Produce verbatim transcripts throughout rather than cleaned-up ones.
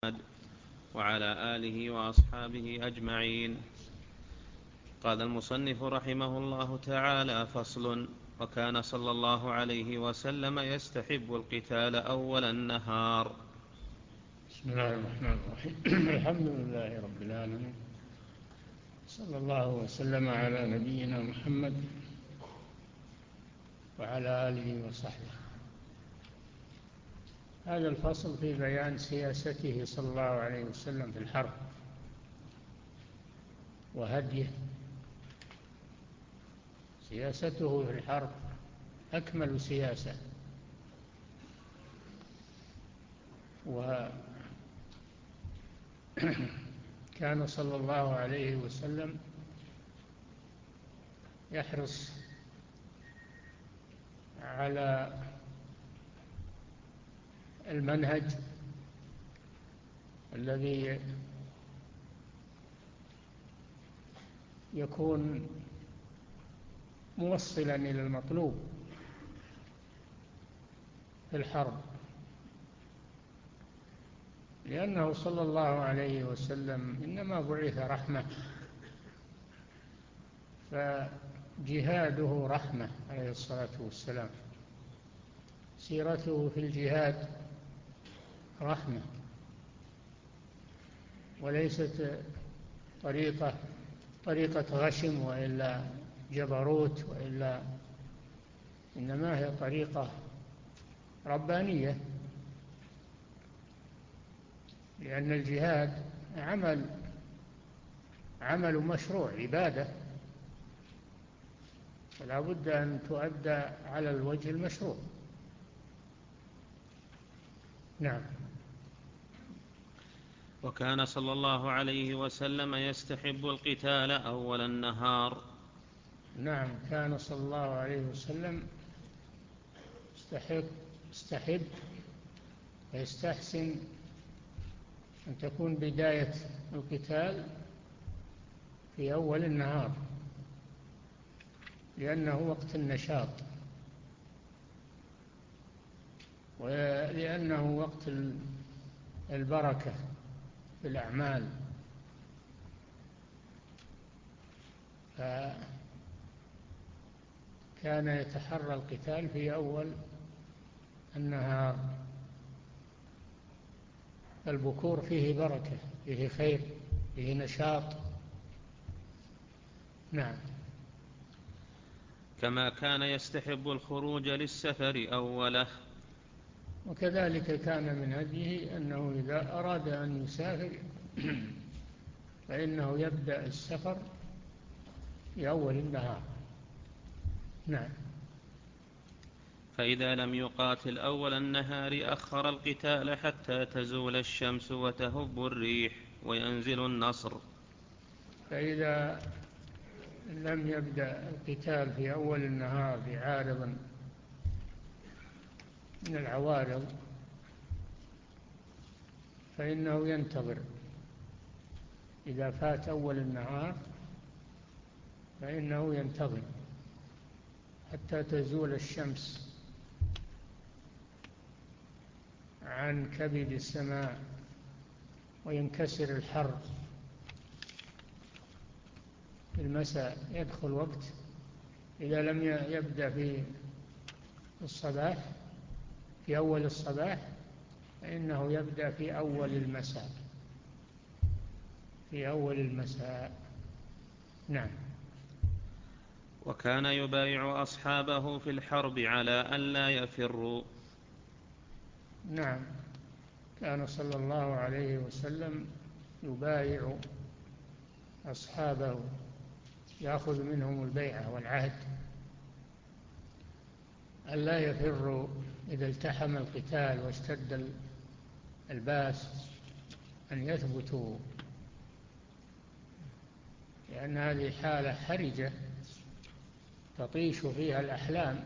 وعلى آله وأصحابه أجمعين. قال المصنف رحمه الله تعالى: فصل. وكان صلى الله عليه وسلم يستحب القتال أول النهار. بسم الله الرحمن الرحيم. الحمد لله رب العالمين، صلى الله وسلم على نبينا محمد وعلى آله وصحبه. هذا الفصل في بيان سياسته صلى الله عليه وسلم في الحرب وهديه. سياسته في الحرب أكمل سياسة، وكان صلى الله عليه وسلم يحرص على المنهج الذي يكون موصلا إلى المطلوب في الحرب، لأنه صلى الله عليه وسلم إنما بعث رحمة، فجهاده رحمة عليه الصلاة والسلام. سيرته في الجهاد رحمة، وليست طريقة طريقة غشم وإلا جبروت وإلا، إنما هي طريقة ربانية، لأن الجهاد عمل عمل مشروع، عبادة، فلا بد أن تؤدى على الوجه المشروع. نعم. وكان صلى الله عليه وسلم يستحب القتال أول النهار. نعم، كان صلى الله عليه وسلم يستحب يستحب ويستحسن أن تكون بداية القتال في أول النهار، لأنه وقت النشاط، ولأنه وقت البركة في الأعمال. فكان يتحرى القتال في أول النهار. البكور فيه بركة، فيه خير، فيه نشاط. نعم. كما كان يستحب الخروج للسفر أوله. وكذلك كان من هديه أنه إذا أراد أن يسافر فإنه يبدأ السفر في أول النهار. نعم. فإذا لم يقاتل أول النهار أخر القتال حتى تزول الشمس وتهب الريح وينزل النصر. فإذا لم يبدأ القتال في أول النهار بعارض من العوارض فإنه ينتظر. إذا فات أول النهار فإنه ينتظر حتى تزول الشمس عن كبد السماء وينكسر الحر. في المساء يدخل وقت، إذا لم يبدأ في الصباح في أول الصباح فإنه يبدأ في أول المساء في أول المساء. نعم. وكان يبايع أصحابه في الحرب على أن لا يفروا. نعم، كان صلى الله عليه وسلم يبايع أصحابه، يأخذ منهم البيعة والعهد أن لا يفروا إذا التحم القتال واشتد الباس، أن يثبتوا، لأن هذه حالة حرجة تطيش فيها الأحلام.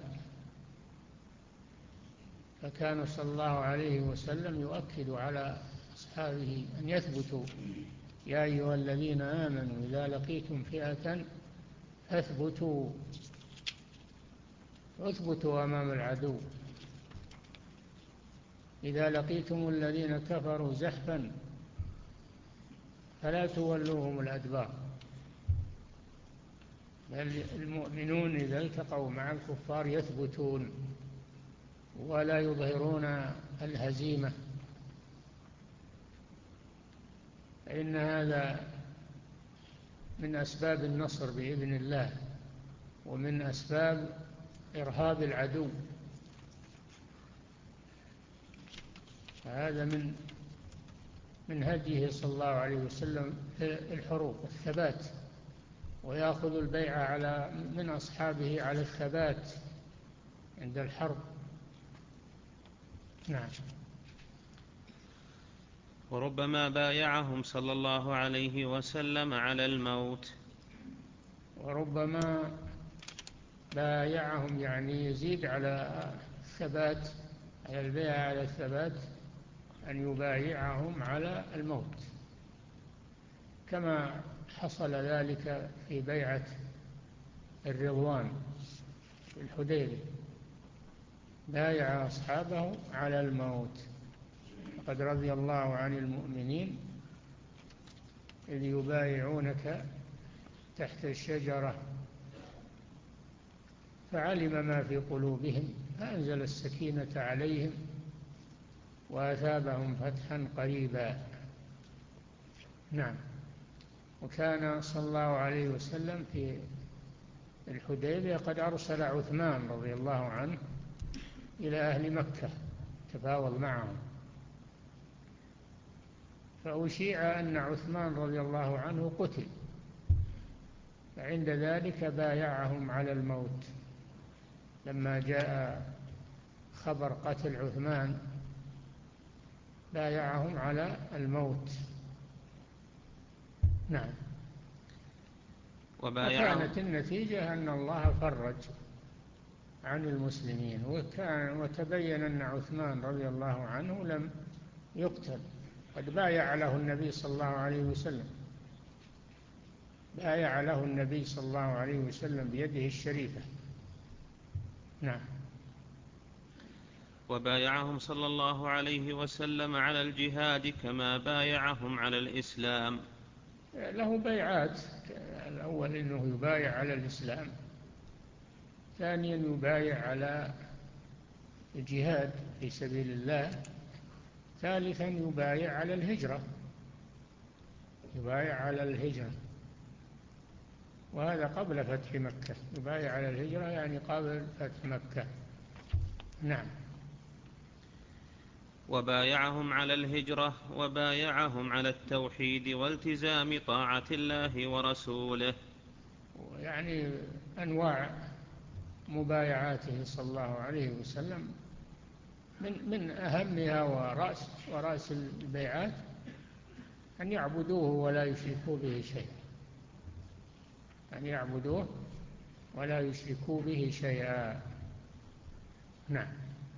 فكان صلى الله عليه وسلم يؤكد على أصحابه أن يثبتوا: يا أيها الذين آمنوا إذا لقيتم فئة فاثبتوا اثبتوا أمام العدو. إذا لقيتم الذين كفروا زحفا فلا تولوهم الأدبار، بل المؤمنون إذا التقوا مع الكفار يثبتون ولا يظهرون الهزيمة، فإن هذا من أسباب النصر بإذن الله، ومن أسباب إرهاب العدو. هذا من من هديه صلى الله عليه وسلم في الحروب الثبات، ويأخذ البيعة على من أصحابه على الثبات عند الحرب. نعم. وربما بايعهم صلى الله عليه وسلم على الموت. وربما بايعهم يعني يزيد على الثبات، على البيعة على الثبات، أن يبايعهم على الموت، كما حصل ذلك في بيعة الرضوان في الحديبية، بايع أصحابه على الموت. لقد رضي الله عن المؤمنين إذ يبايعونك تحت الشجرة فعلم ما في قلوبهم فأنزل السكينة عليهم وأثابهم فتحا قريبا. نعم. وكان صلى الله عليه وسلم في الحديبية قد أرسل عثمان رضي الله عنه إلى أهل مكة تفاوض معهم، فأشيع أن عثمان رضي الله عنه قتل، فعند ذلك بايعهم على الموت. لما جاء خبر قتل عثمان بايعهم على الموت. نعم. وكانت النتيجة أن الله فرج عن المسلمين، وكان وتبين أن عثمان رضي الله عنه لم يقتل، قد بايع له النبي صلى الله عليه وسلم، بايع له النبي صلى الله عليه وسلم بيده الشريفة. نعم. وبايعهم صلى الله عليه وسلم على الجهاد كما بايعهم على الإسلام. له بيعات، الأول أنه يبايع على الإسلام، ثانيا يبايع على الجهاد في سبيل الله، ثالثا يبايع على الهجرة، يبايع على الهجرة، وهذا قبل فتح مكة. يبايع على الهجرة يعني قبل فتح مكة. نعم. وبايعهم على الهجرة وبايعهم على التوحيد والتزام طاعة الله ورسوله. يعني أنواع مبايعاته صلى الله عليه وسلم من من أهمها ورأس ورأس البيعات أن يعبدوه ولا يشركوا به شيئا، أن يعبدوه ولا يشركوا به شيئا. نعم.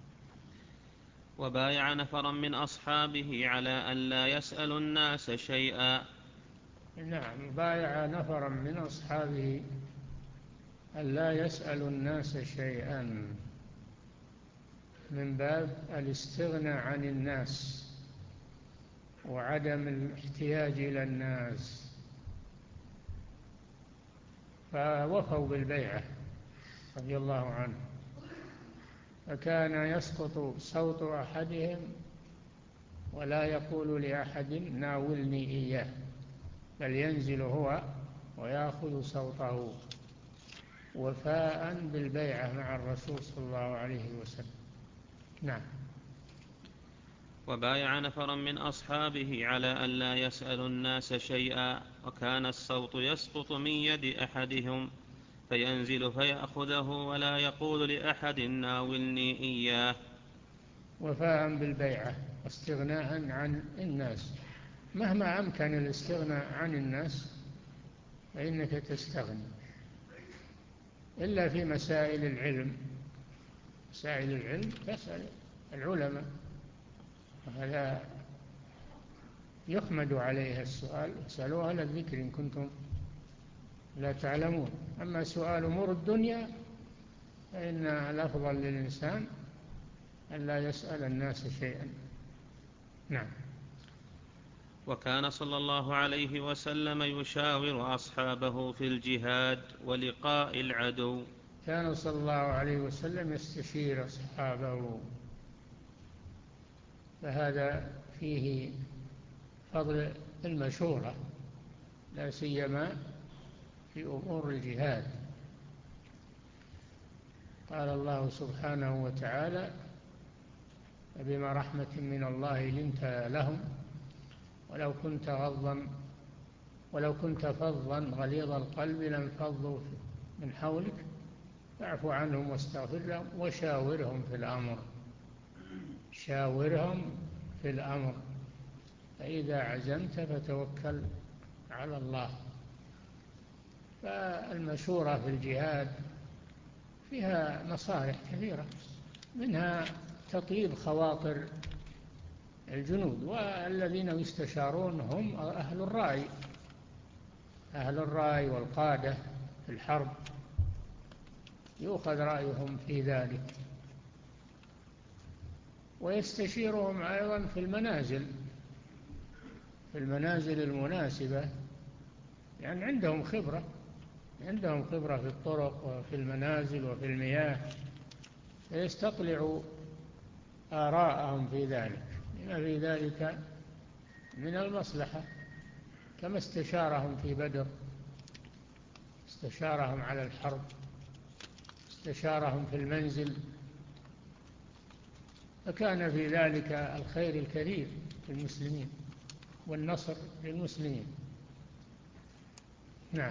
وبايع نفرا من أصحابه على أن لا يسأل الناس شيئا. نعم. بايع نفرا من أصحابه أن لا يسأل الناس شيئا من باب الاستغناء عن الناس وعدم الاحتياج إلى الناس، فوفوا بالبيعة رضي الله عنه. فكان يسقط صوت أحدهم ولا يقول لأحد ناولني إياه، بل ينزل هو ويأخذ صوته وفاء بالبيعة مع الرسول صلى الله عليه وسلم. نعم. وبايع نفرا من أصحابه على أن لا يسأل الناس شيئا، وكان الصوت يسقط من يد أحدهم فينزل فيأخذه ولا يقول لأحد ناولني إياه. وفاء بالبيعة واستغناء عن الناس، مهما أمكن الاستغناء عن الناس فإنك تستغني، إلا في مسائل العلم. مسائل العلم تسأل العلماء، وهذا يحمد عليها السؤال، اسألوا أهل الذكر إن كنتم لا تعلمون. أما سؤال أمور الدنيا فإن الأفضل للإنسان أن لا يسأل الناس شيئا. نعم. وكان صلى الله عليه وسلم يشاور أصحابه في الجهاد ولقاء العدو. كان صلى الله عليه وسلم يستشير أصحابه، فهذا فيه فضل المشورة، لا سيما في أمور الجهاد. قال الله سبحانه وتعالى: فبما رحمة من الله لنت لهم ولو كنت غضا ولو كنت فظا غليظ القلب لانفضوا من حولك فاعف عنهم واستغفر لهم وشاورهم في الأمر شاورهم في الأمر فإذا عزمت فتوكل على الله. فالمشورة في الجهاد فيها مصالح كثيرة، منها تطيب خواطر الجنود، والذين يستشارون هم أهل الرأي أهل الرأي والقادة في الحرب، يؤخذ رأيهم في ذلك. ويستشيرهم أيضا في المنازل في المنازل المناسبة، لأن يعني عندهم خبرة عندهم خبرة في الطرق وفي المنازل وفي المياه، فيستطلع آراءهم في ذلك لما في ذلك من المصلحة، كما استشارهم في بدر، استشارهم على الحرب، استشارهم في المنزل، فكان في ذلك الخير الكثير للمسلمين والنصر للمسلمين. نعم.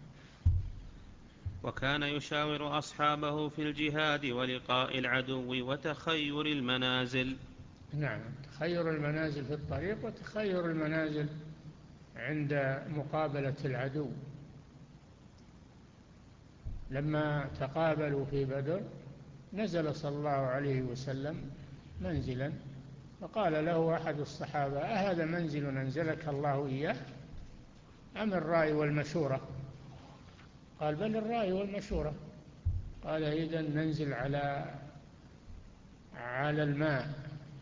وكان يشاور أصحابه في الجهاد ولقاء العدو وتخير المنازل. نعم، تخير المنازل في الطريق وتخير المنازل عند مقابلة العدو. لما تقابلوا في بدر نزل صلى الله عليه وسلم منزلا، فقال له أحد الصحابة: أهذا منزل أنزلك الله إياه أم الرأي والمشورة؟ قال: بل الرأي والمشورة. قال: إذن ننزل على على الماء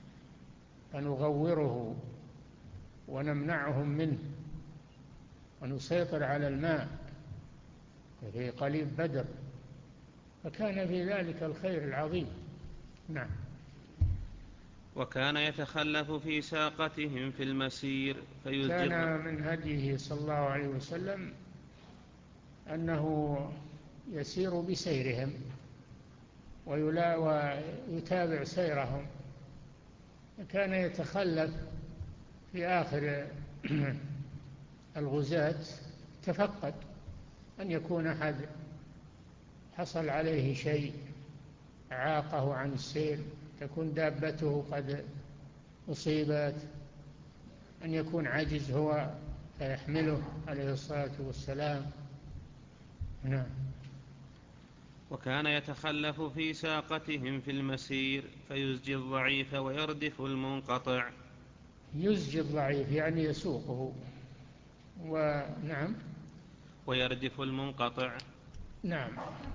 فنغوره ونمنعهم منه ونسيطر على الماء في قليب بدر، فكان في ذلك الخير العظيم. نعم. وكان يتخلف في ساقتهم في المسير فيزجر. كان من هديه صلى الله عليه وسلم أنه يسير بسيرهم ويتابع سيرهم، كان يتخلف في آخر الغزاة، تفقد أن يكون أحد حصل عليه شيء عاقه عن السير، تكون دابته قد أصيبت، أن يكون عجز هو فيحمله عليه الصلاة والسلام. نعم. وكان يتخلف في ساقتهم في المسير فيزجي الضعيف ويردف المنقطع. يزجي الضعيف يعني يسوقه، ونعم، ويردف المنقطع. نعم،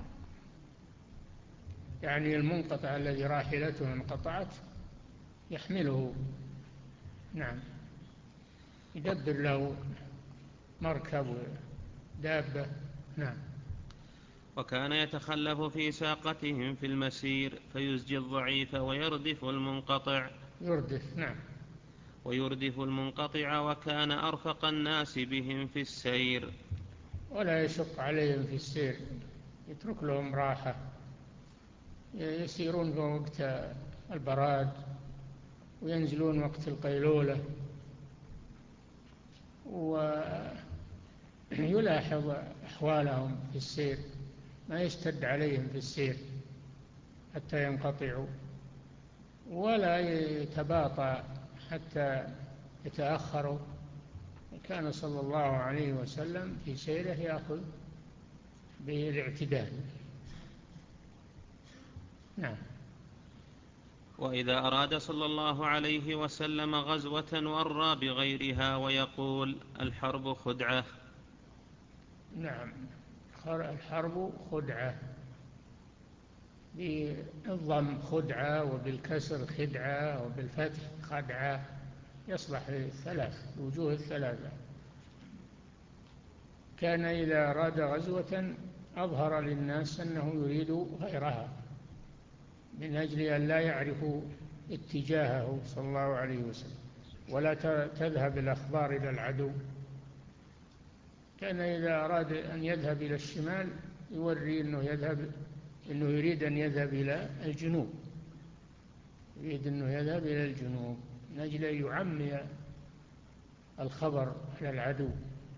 يعني المنقطع الذي راحلته انقطعت يحمله. نعم، يدبر له مركب ودابة. نعم. وكان يتخلف في ساقتهم في المسير فيزجي الضعيف ويردف المنقطع. يردف. نعم. ويردف المنقطع. وكان أرفق الناس بهم في السير، ولا يشق عليهم في السير، يترك لهم راحة، يسيرون في وقت البراد وينزلون وقت القيلولة، ويلاحظ أحوالهم في السير، ما يشتد عليهم في السير حتى ينقطعوا، ولا يتباطأ حتى يتأخروا. كان صلى الله عليه وسلم في سيره يأخذ بالاعتدال. نعم. وإذا أراد صلى الله عليه وسلم غزوة ورى بغيرها ويقول: الحرب خدعة. نعم، الحرب خدعة، بالضم خدعة وبالكسر خدعة وبالفتح خدعة. يصلح للثلاث الوجوه الثلاثة. كان إذا أراد غزوة أظهر للناس أنه يريد غيرها من أجل أن لا يعرفوا اتجاهه صلى الله عليه وسلم، ولا تذهب الأخبار إلى العدو. كان إذا أراد أن يذهب إلى الشمال يوري أنه يذهب أنه يريد أن يذهب إلى الجنوب، يريد أنه يذهب إلى الجنوب من أجل أن يعمي الخبر على العدو،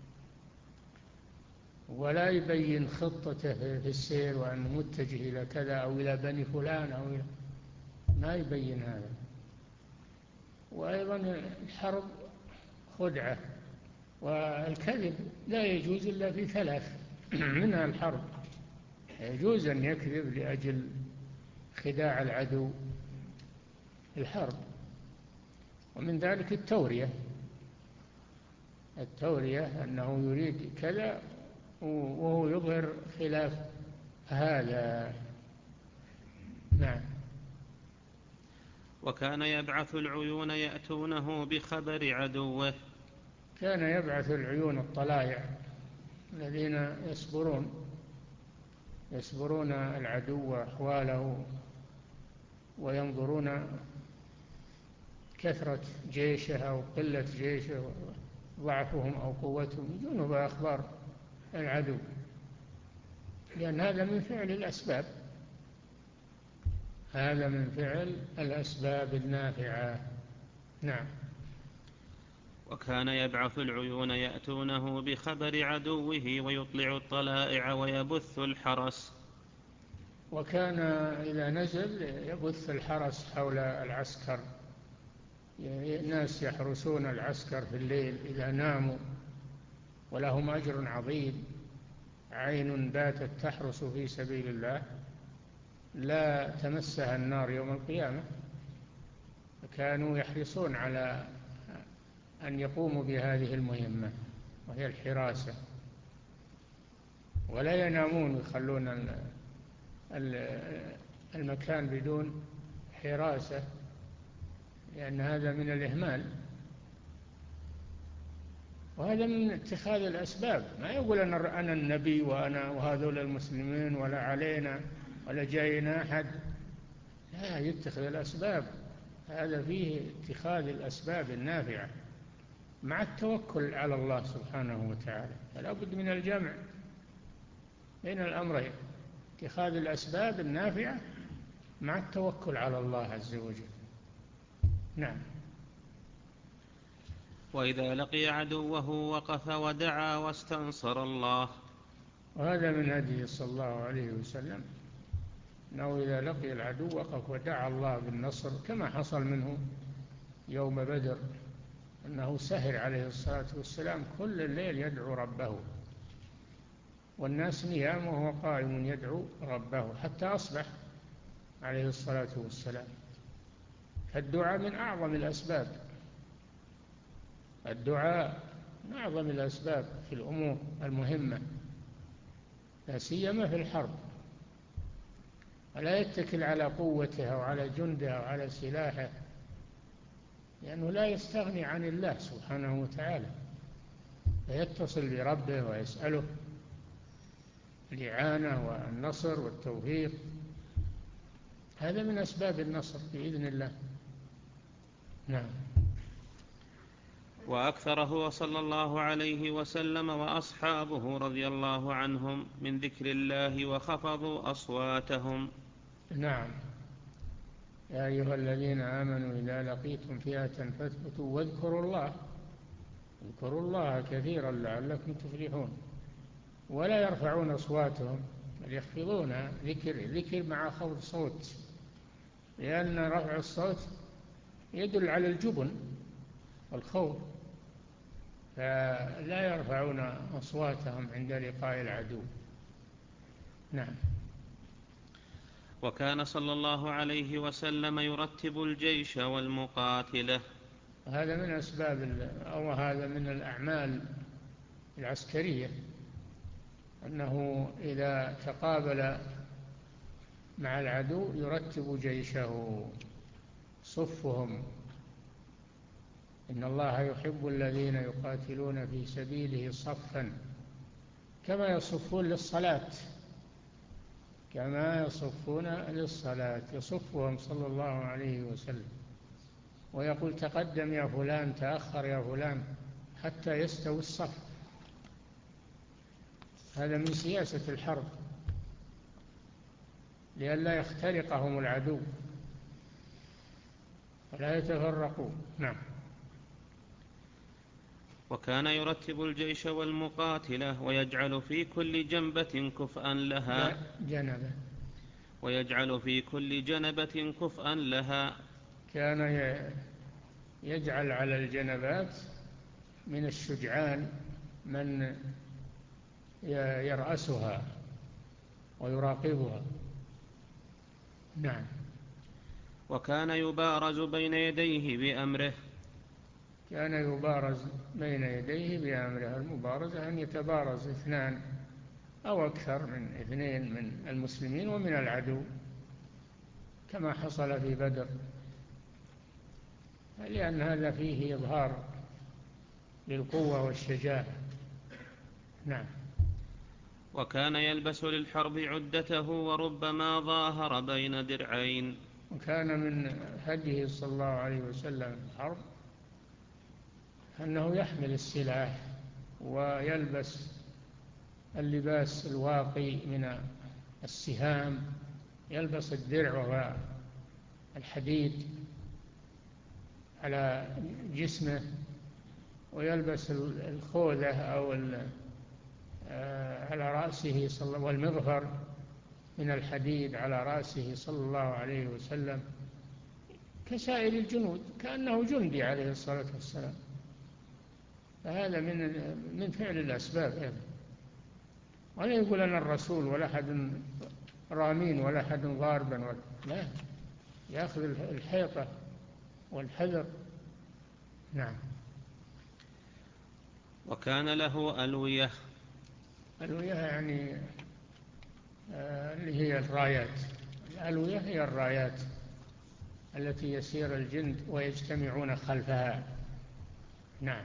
ولا يبين خطته في السير وأنه متجه إلى كذا أو إلى بني فلان أو إلى، ما يبين هذا. وأيضا الحرب خدعة، والكذب لا يجوز إلا في ثلاث منها الحرب. يجوز أن يكذب لأجل خداع العدو الحرب، ومن ذلك التورية. التورية أنه يريد كذا وهو يظهر خلاف هذا. نعم. وكان يبعث العيون يأتونه بخبر عدوه. كان يبعث العيون الطلائع الذين يصبرون يصبرون العدو وأحواله، وينظرون كثرة جيشه أو قلة جيشه، ضعفهم أو قوتهم، يجون بأخبار العدو، لأن هذا من فعل الأسباب، هذا من فعل الأسباب النافعة. نعم. وكان يبعث العيون يأتونه بخبر عدوه ويطلع الطلائع ويبث الحرس. وكان إذا نزل يبث الحرس حول العسكر، الناس يحرسون العسكر في الليل إذا ناموا، ولهم أجر عظيم. عين باتت تحرس في سبيل الله لا تمسها النار يوم القيامة. كانوا يحرصون على أن يقوموا بهذه المهمة وهي الحراسة، ولا ينامون يخلون المكان بدون حراسة، لأن هذا من الإهمال، وهذا من اتخاذ الأسباب. ما يقول أنا أنا النبي وأنا وهذول المسلمين ولا علينا ولا جاينا أحد، لا، يتخذ الأسباب. هذا فيه اتخاذ الأسباب النافعة مع التوكل على الله سبحانه وتعالى. فلا بد من الجمع بين الأمرين، اتخاذ الأسباب النافعة مع التوكل على الله عز وجل. نعم. وإذا لقي عدوه وقف ودعا واستنصر الله. وهذا من هديه صلى الله عليه وسلم، أنه إذا لقي العدو وقف ودعا الله بالنصر، كما حصل منه يوم بدر، أنه سهر عليه الصلاة والسلام كل الليل يدعو ربه، والناس نيام وهو قائم يدعو ربه حتى أصبح عليه الصلاة والسلام. فالدعاء من أعظم الأسباب، الدعاء من أعظم الأسباب في الأمور المهمة، لا سيما في الحرب. ولا يتكل على قوته أو على جنده أو على سلاحه، لأنه لا يستغني عن الله سبحانه وتعالى، فيتصل بربه ويسأله الإعانة والنصر والتوفيق. هذا من أسباب النصر بإذن الله. نعم. وأكثر هو صلى الله عليه وسلم وأصحابه رضي الله عنهم من ذكر الله وخفضوا أصواتهم. نعم. يا أيها الذين آمنوا إذا لقيتم فئة فاثبتوا واذكروا الله، اذكروا الله كثيرا لعلكم تفلحون. ولا يرفعون أصواتهم بل يخفضونها، ذكر ذكر مع خفض صوت، لأن رفع الصوت يدل على الجبن والخوف، فلا يرفعون أصواتهم عند لقاء العدو. نعم. وكان صلى الله عليه وسلم يرتب الجيش والمقاتلة. هذا من أسباب أو هذا من الأعمال العسكرية، أنه إذا تقابل مع العدو يرتب جيشه، صفهم إن الله يحب الذين يقاتلون في سبيله صفا كما يصفون للصلاة كما يصفون للصلاة يصفهم صلى الله عليه وسلم ويقول تقدم يا فلان تأخر يا فلان حتى يستوي الصف. هذا من سياسة الحرب لئلا يخترقهم العدو ولا يتفرقوا. نعم. وكان يرتب الجيش والمقاتلة ويجعل في كل جنبة كفءا لها جنبة ويجعل في كل جنبة كفءا لها كان يجعل على الجنبات من الشجعان من يرأسها ويراقبها. نعم. وكان يبارز بين يديه بأمره كان يبارز بين يديه بأمره. المبارزة أن يتبارز اثنان أو أكثر من اثنين من المسلمين ومن العدو كما حصل في بدر، لأن هذا فيه إظهار للقوة والشجاعة. نعم. وكان يلبس للحرب عدته وربما ظاهر بين درعين. وكان من هديه صلى الله عليه وسلم في الحرب أنه يحمل السلاح ويلبس اللباس الواقي من السهام، يلبس الدرع وهو الحديد على جسمه، ويلبس الخوذة أو على رأسه والمغفر من الحديد على رأسه صلى الله عليه وسلم كسائر الجنود، كأنه جندي عليه الصلاة والسلام. فهذا من من فعل الأسباب هذا. ولا يقول أنا الرسول ولا أحد رامين ولا أحد ضاربا ولا لا، يأخذ الحيطة والحذر. نعم. وكان له ألوية. ألوية يعني آه اللي هي الرايات. الألوية هي الرايات التي يسير الجند ويجتمعون خلفها. نعم.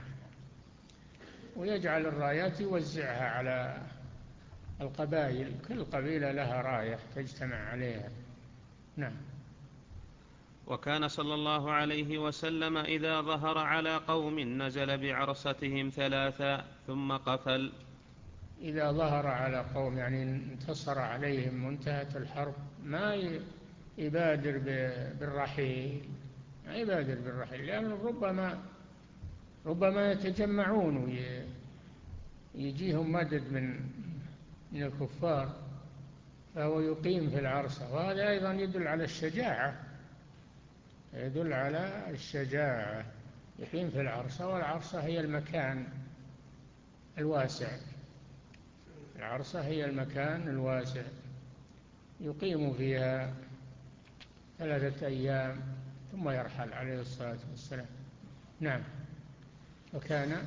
ويجعل الرايات يوزعها على القبائل، كل قبيلة لها راية تجتمع عليها. نعم. وكان صلى الله عليه وسلم إذا ظهر على قوم نزل بعرستهم ثلاثا ثم قفل. إذا ظهر على قوم يعني انتصر عليهم وانتهت الحرب ما يبادر بالرحيل، ما يبادر بالرحيل، لأنه ربما ربما يتجمعون ويجيهم مدد من من الكفار، فهو يقيم في العرصة. وهذا أيضا يدل على الشجاعة، يدل على الشجاعة. يقيم في العرصة، والعرصة هي المكان الواسع، العرصة هي المكان الواسع يقيم فيها ثلاثة أيام ثم يرحل عليه الصلاة والسلام. نعم. وكان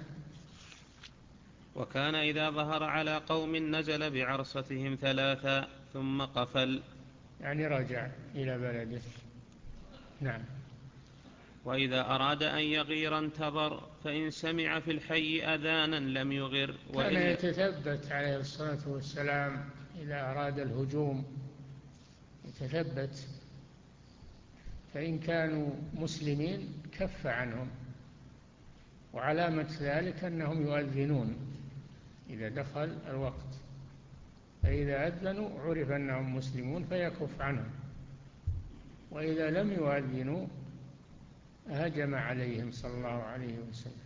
وكان إذا ظهر على قوم نزل بعرستهم ثلاثا ثم قفل، يعني رجع إلى بلده. نعم. وإذا أراد أن يغير انتظر، فإن سمع في الحي أذانا لم يغر. كان يتثبت عليه الصلاة والسلام إذا أراد الهجوم، يتثبت، فإن كانوا مسلمين كف عنهم، وعلامة ذلك أنهم يؤذنون إذا دخل الوقت، فإذا أذنوا عرف أنهم مسلمون فيكف عنهم، وإذا لم يؤذنوا هجم عليهم صلى الله عليه وسلم.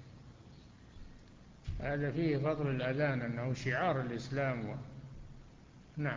هذا فيه فضل الأذان أنه شعار الإسلام و... نعم.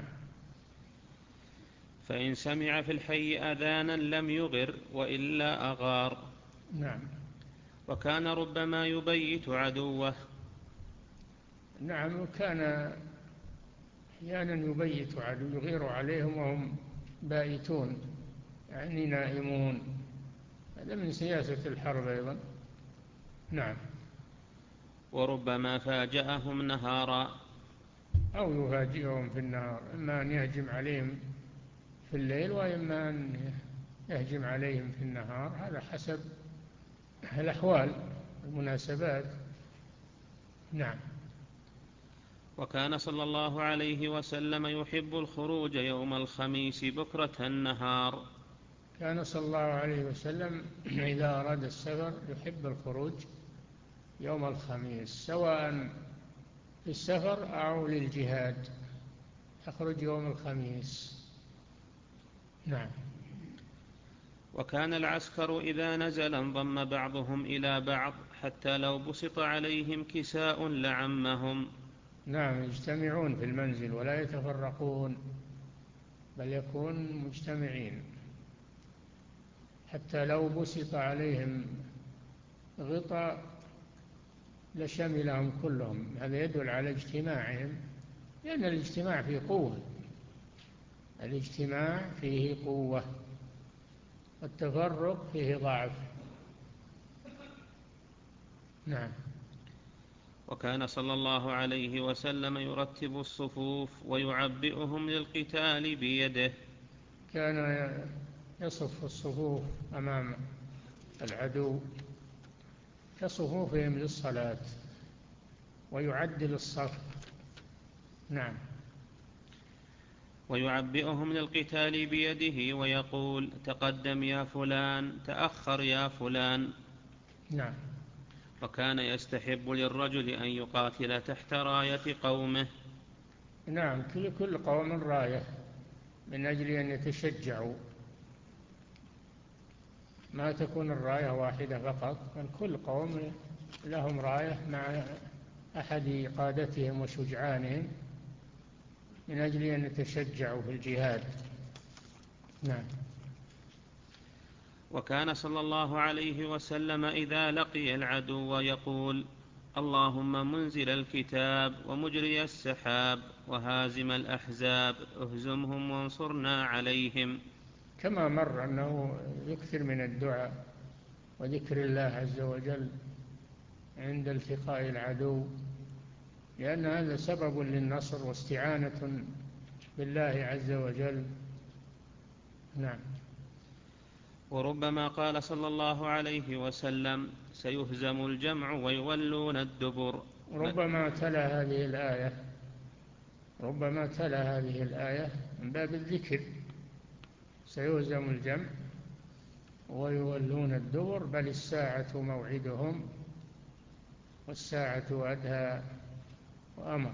فإن سمع في الحي أذانا لم يغر وإلا أغار. نعم. وكان ربما يبيت عدوه. نعم. وكان أحيانا يبيت عدو يغير عليهم وهم بائتون يعني نائمون، هذا من سياسة الحرب أيضا. نعم. وربما فاجأهم نهارا، أو يفاجئهم في النهار، إما أن يهجم عليهم في الليل وإما أن يهجم عليهم في النهار، هذا حسب الأحوال. المناسبات. نعم. وكان صلى الله عليه وسلم يحب الخروج يوم الخميس بكرة النهار. كان صلى الله عليه وسلم إذا أراد السفر يحب الخروج يوم الخميس، سواء في السفر أو للجهاد، يخرج يوم الخميس. نعم. وكان العسكر إذا نزل انضم بعضهم إلى بعض حتى لو بسط عليهم كساء لعمهم. نعم، يجتمعون في المنزل ولا يتفرقون، بل يكون مجتمعين، حتى لو بسط عليهم غطاء لشملهم كلهم. هذا يدل على اجتماعهم، لأن الاجتماع فيه قوة، الاجتماع فيه قوة، والتفرق فيه ضعف. نعم. وكان صلى الله عليه وسلم يرتب الصفوف ويعبئهم للقتال بيده. كان يصف الصفوف أمام العدو كصفوفهم للصلاة ويعدل الصف. نعم. ويعبئهم للقتال بيده ويقول: تقدم يا فلان، تأخر يا فلان. نعم. وكان يستحب للرجل أن يقاتل تحت راية قومه. نعم، كل كل قوم راية، من أجل أن يتشجعوا، ما تكون الراية واحدة فقط، بل كل قوم لهم راية مع أحد قادتهم وشجعانهم، من أجل أن يتشجعوا في الجهاد. نعم. وكان صلى الله عليه وسلم إذا لقي العدو يقول: اللهم منزل الكتاب ومجري السحاب وهازم الأحزاب اهزمهم وانصرنا عليهم. كما مر أنه يكثر من الدعاء وذكر الله عز وجل عند التقاء العدو، لأن هذا سبب للنصر واستعانة بالله عز وجل. نعم. وربما قال صلى الله عليه وسلم: سيهزم الجمع ويولون الدبر. ربما تلا هذه الآية ربما تلا هذه الآية من باب الذكر: سيهزم الجمع ويولون الدبر، بل الساعة موعدهم والساعة أدهى وأمر.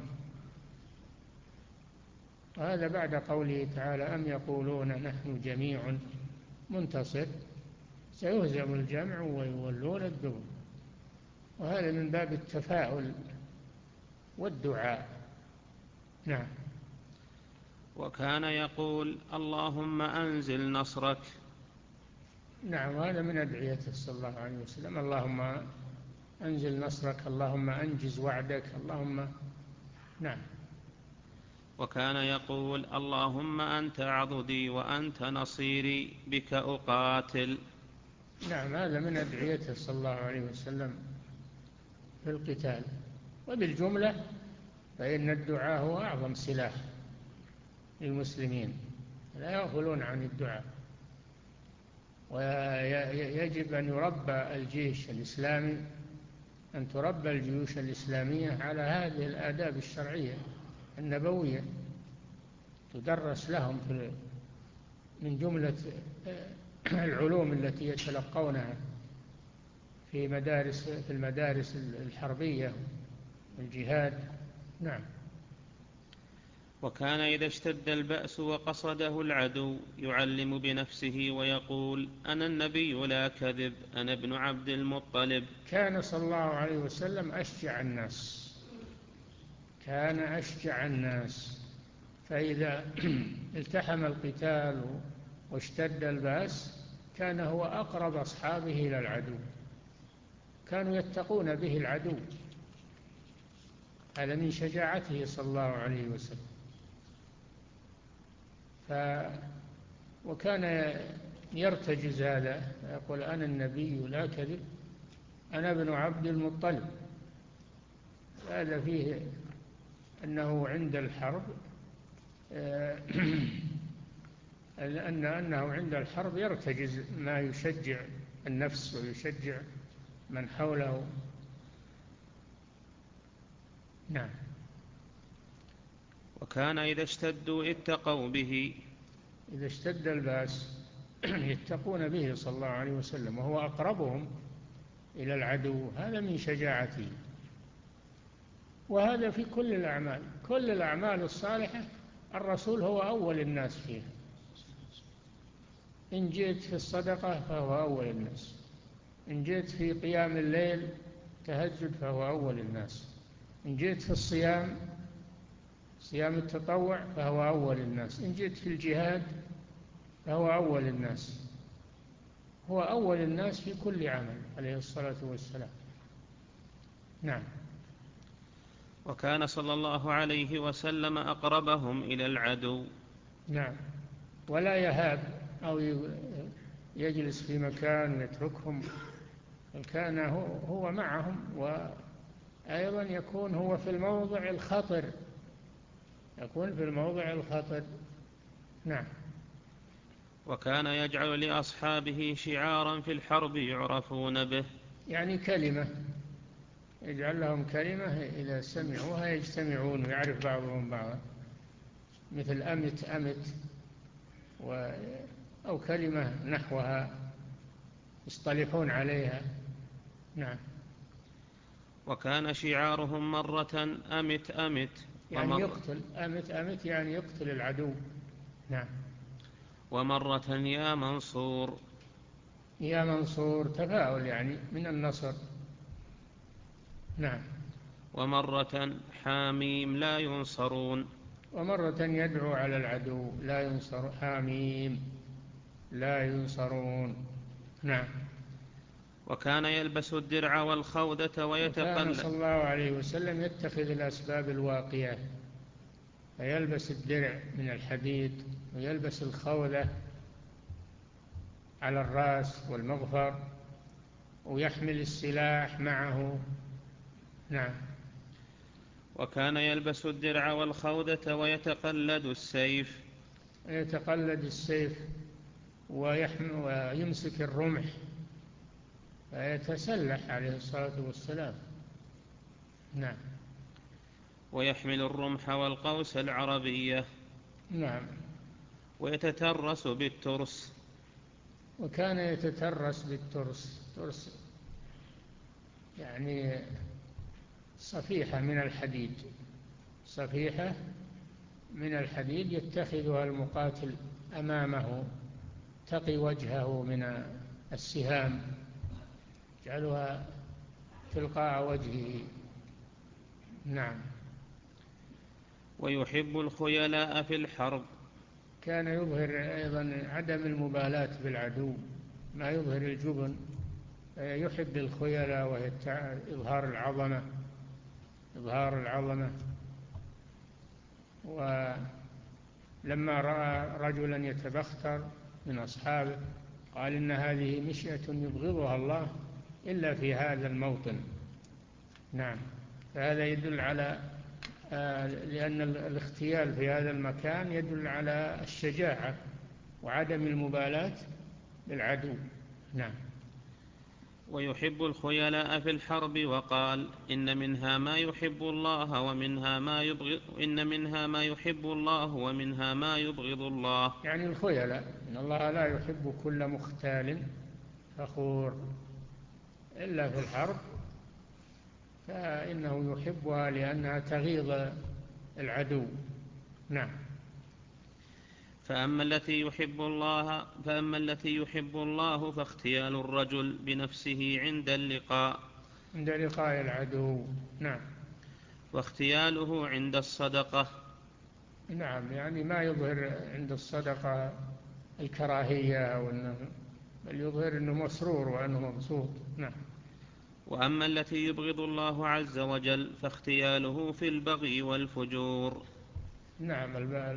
وهذا بعد قوله تعالى: أم يقولون نحن جميع منتصر، سيهزم الجمع ويولون الدبر. وهذا من باب التفاؤل والدعاء. نعم. وكان يقول: اللهم أنزل نصرك. نعم، هذا من أدعيته صلى الله عليه وسلم: اللهم أنزل نصرك، اللهم أنجز وعدك، اللهم. نعم. وكان يقول: اللهم أنت عضدي وأنت نصيري بك أقاتل. نعم، هذا من أدعيته صلى الله عليه وسلم في القتال. وبالجملة فإن الدعاء هو أعظم سلاح للمسلمين، لا يغفلون عن الدعاء. ويجب أن يربى الجيش الإسلامي، أن تربى الجيوش الإسلامية على هذه الآداب الشرعية النبوية، تدرس لهم في من جملة العلوم التي يتلقونها في مدارس في المدارس الحربية الجهاد. نعم. وكان إذا اشتد البأس وقصده العدو يعلم بنفسه ويقول: أنا النبي لا كذب، أنا ابن عبد المطلب. كان صلى الله عليه وسلم أشجع الناس، كان أشجع الناس، فإذا التحم القتال واشتد البأس كان هو أقرب أصحابه إلى العدو، كانوا يتقون به العدو. هذا من شجاعته صلى الله عليه وسلم. ف وكان يرتجز هذا، يقول: أنا النبي لا كذب، أنا ابن عبد المطلب. هذا فيه أنه عند الحرب أن أنه عند الحرب يرتجز ما يشجع النفس ويشجع من حوله. نعم. وكان إذا اشتدوا اتقوا به. إذا اشتد الباس يتقون به صلى الله عليه وسلم، وهو أقربهم إلى العدو. هذا من شجاعته، وهذا في كل الأعمال. كل الأعمال الصالحة الرسول هو أول الناس فيها. إن جئت في الصدقة فهو أول الناس، إن جئت في قيام الليل تهجد فهو أول الناس، إن جئت في الصيام صيام التطوع فهو أول الناس، إن جئت في الجهاد فهو أول الناس. هو أول الناس في كل عمل عليه الصلاة والسلام. نعم. وكان صلى الله عليه وسلم أقربهم إلى العدو. نعم. ولا يهاب أو يجلس في مكان ويتركهم، كان هو معهم، وأيضا يكون هو في الموضع الخطر، يكون في الموضع الخطر. نعم. وكان يجعل لأصحابه شعارا في الحرب يعرفون به، يعني كلمة، يجعل لهم كلمة إذا سمعوها يجتمعون ويعرف بعضهم بعضا، مثل أمت أمت و... أو كلمة نحوها يصطلحون عليها. نعم. وكان شعارهم مرة أمت أمت، يعني يقتل، أمت أمت يعني يقتل العدو. نعم. ومرة يا منصور، يا منصور تفاؤل يعني من النصر. نعم. ومرة حاميم لا ينصرون، ومرة يدعو على العدو لا ينصر، حاميم لا ينصرون. نعم. وكان يلبس الدرع والخوذة ويتقلد. وكان صلى الله عليه وسلم يتخذ الأسباب الواقية، فيلبس الدرع من الحديد ويلبس الخوذة على الرأس والمغفر ويحمل السلاح معه. نعم. وكان يلبس الدرع والخوذة ويتقلد السيف، يتقلد السيف ويمسك الرمح فيتسلح عليه الصلاة والسلام. نعم. ويحمل الرمح والقوس العربية. نعم. ويتترس بالترس. وكان يتترس بالترس، ترس يعني صفيحة من الحديد، صفيحة من الحديد يتخذها المقاتل أمامه تقي وجهه من السهام، يجعلها تلقاء وجهه. نعم. ويحب الخيلاء في الحرب. كان يظهر أيضا عدم المبالاة بالعدو، ما يظهر الجبن، يحب الخيلاء وهي إظهار العظمة، إظهار العظمة. ولما رأى رجلا يتبختر من أصحابه قال إن هذه مشية يبغضها الله إلا في هذا الموطن. نعم. فهذا يدل على آه لأن الاغتيال في هذا المكان يدل على الشجاعة وعدم المبالاة بالعدو. نعم. ويحب الخيلاء في الحرب، وقال إن منها ما يحب الله ومنها ما يبغض، إن منها ما يحب الله ومنها ما يبغض الله، يعني الخيلاء إن الله لا يحب كل مختال فخور، إلا في الحرب فإنه يحبها لأنها تغيظ العدو. نعم. فأما التي يحب الله فأما التي يحب الله فاغتيال الرجل بنفسه عند اللقاء، عند لقاء العدو. نعم. واغتياله عند الصدقة. نعم. يعني ما يظهر عند الصدقة الكراهية وأنه، بل يظهر أنه مسرور وأنه مبسوط. نعم. وأما التي يبغض الله عز وجل فاغتياله في البغي والفجور. نعم.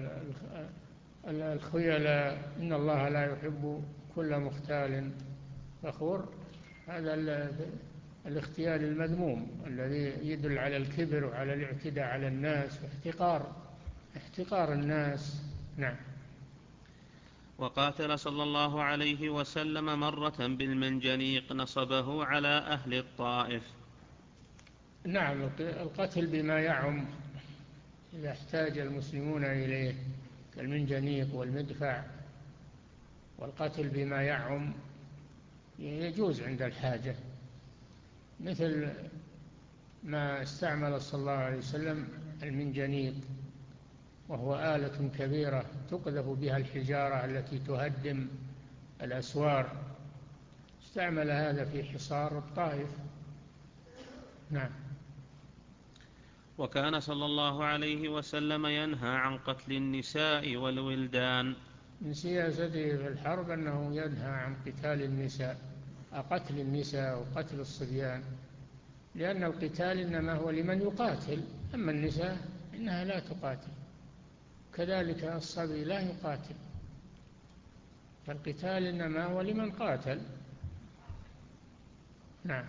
الخيلاء إن الله لا يحب كل مختال فخور، هذا الاغتيال المذموم الذي يدل على الكبر وعلى الاعتداء على الناس واحتقار احتقار الناس. نعم. وقاتل صلى الله عليه وسلم مرة بالمنجنيق نصبه على أهل الطائف. نعم، القتل بما يعم إذا احتاج المسلمون إليه كالمنجنيق والمدفع، والقتل بما يعم يجوز عند الحاجة، مثل ما استعمل صلى الله عليه وسلم المنجنيق، وهو آلة كبيرة تقذف بها الحجارة التي تهدم الأسوار، استعمل هذا في حصار الطائف. نعم. وكان صلى الله عليه وسلم ينهى عن قتل النساء والولدان. من سياسته في الحرب أنه ينهى عن قتال النساء، قتل النساء وقتل الصبيان، لأن القتال إنما هو لمن يقاتل، أما النساء إنها لا تقاتل، كذلك الصبي لا يقاتل، فالقتال إنما هو لمن قاتل. نعم.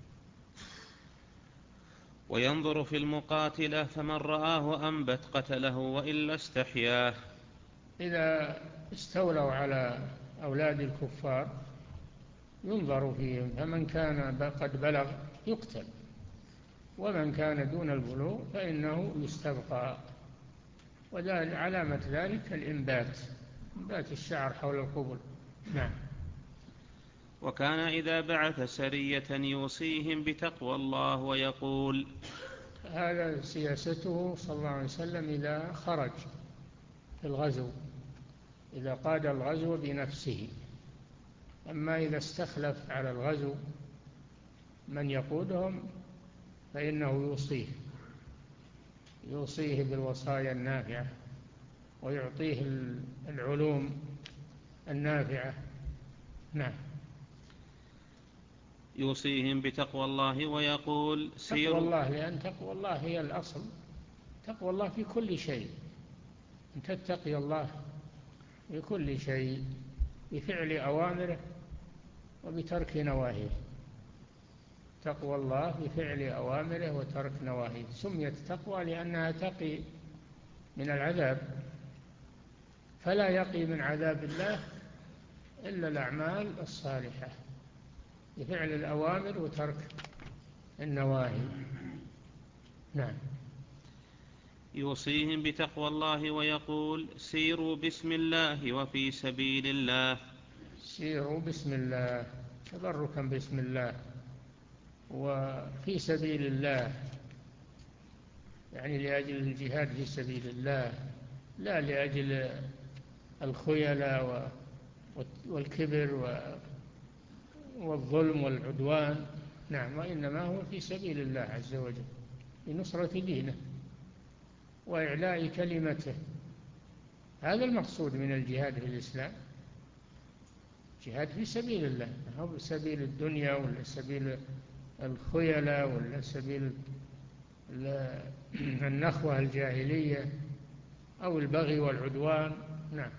وينظر في المقاتلة فمن رآه أنبت قتله وإلا استحياه. إذا استولوا على أولاد الكفار ينظر فيهم، فمن كان قد بلغ يقتل، ومن كان دون البلوغ فإنه يستبقى، وذلك علامة ذلك الإنبات، إنبات الشعر حول القبل. نعم. وكان إذا بعث سرية يوصيهم بتقوى الله ويقول، هذا سياسته صلى الله عليه وسلم إذا خرج في الغزو، إذا قاد الغزو بنفسه. أما إذا استخلف على الغزو من يقودهم فإنه يوصيه يوصيه بالوصايا النافعة، ويعطيه العلوم النافعة. نعم. يوصيهم بتقوى الله ويقول تقوى سيروا. الله، لأن تقوى الله هي الأصل، تقوى الله في كل شيء، أن تتقي الله في كل شيء بفعل أوامره وبترك نواهيه. تقوى الله بفعل أوامره وترك نواهيه، سميت تقوى لأنها تقي من العذاب، فلا يقي من عذاب الله إلا الأعمال الصالحة بفعل الأوامر وترك النواهي. نعم. يوصيهم بتقوى الله ويقول سيروا بسم الله وفي سبيل الله. سيروا بسم الله، تبركا بسم الله، وفي سبيل الله، يعني لأجل الجهاد في سبيل الله، لا لأجل الخيلاء والكبر والظلم والعدوان. نعم، وإنما هو في سبيل الله عز وجل لنصرة دينه وإعلاء كلمته. هذا المقصود من الجهاد في الإسلام، جهاد في سبيل الله، هو سبيل الدنيا ولا سبيل الخيلاء ولا سبيل النخوة الجاهلية أو البغي والعدوان. نعم.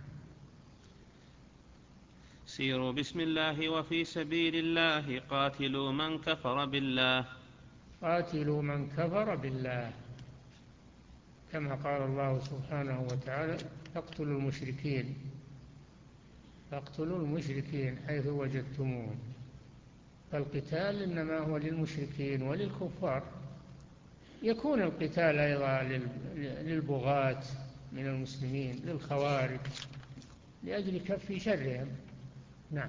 سيروا بسم الله وفي سبيل الله قاتلوا من كفر بالله. قاتلوا من كفر بالله، كما قال الله سبحانه وتعالى اقتلوا المشركين فاقتلوا المشركين حيث وجدتموهم. فالقتال إنما هو للمشركين وللكفار، يكون القتال أيضا للبغاة من المسلمين، للخوارج، لأجل كف شرهم. نعم.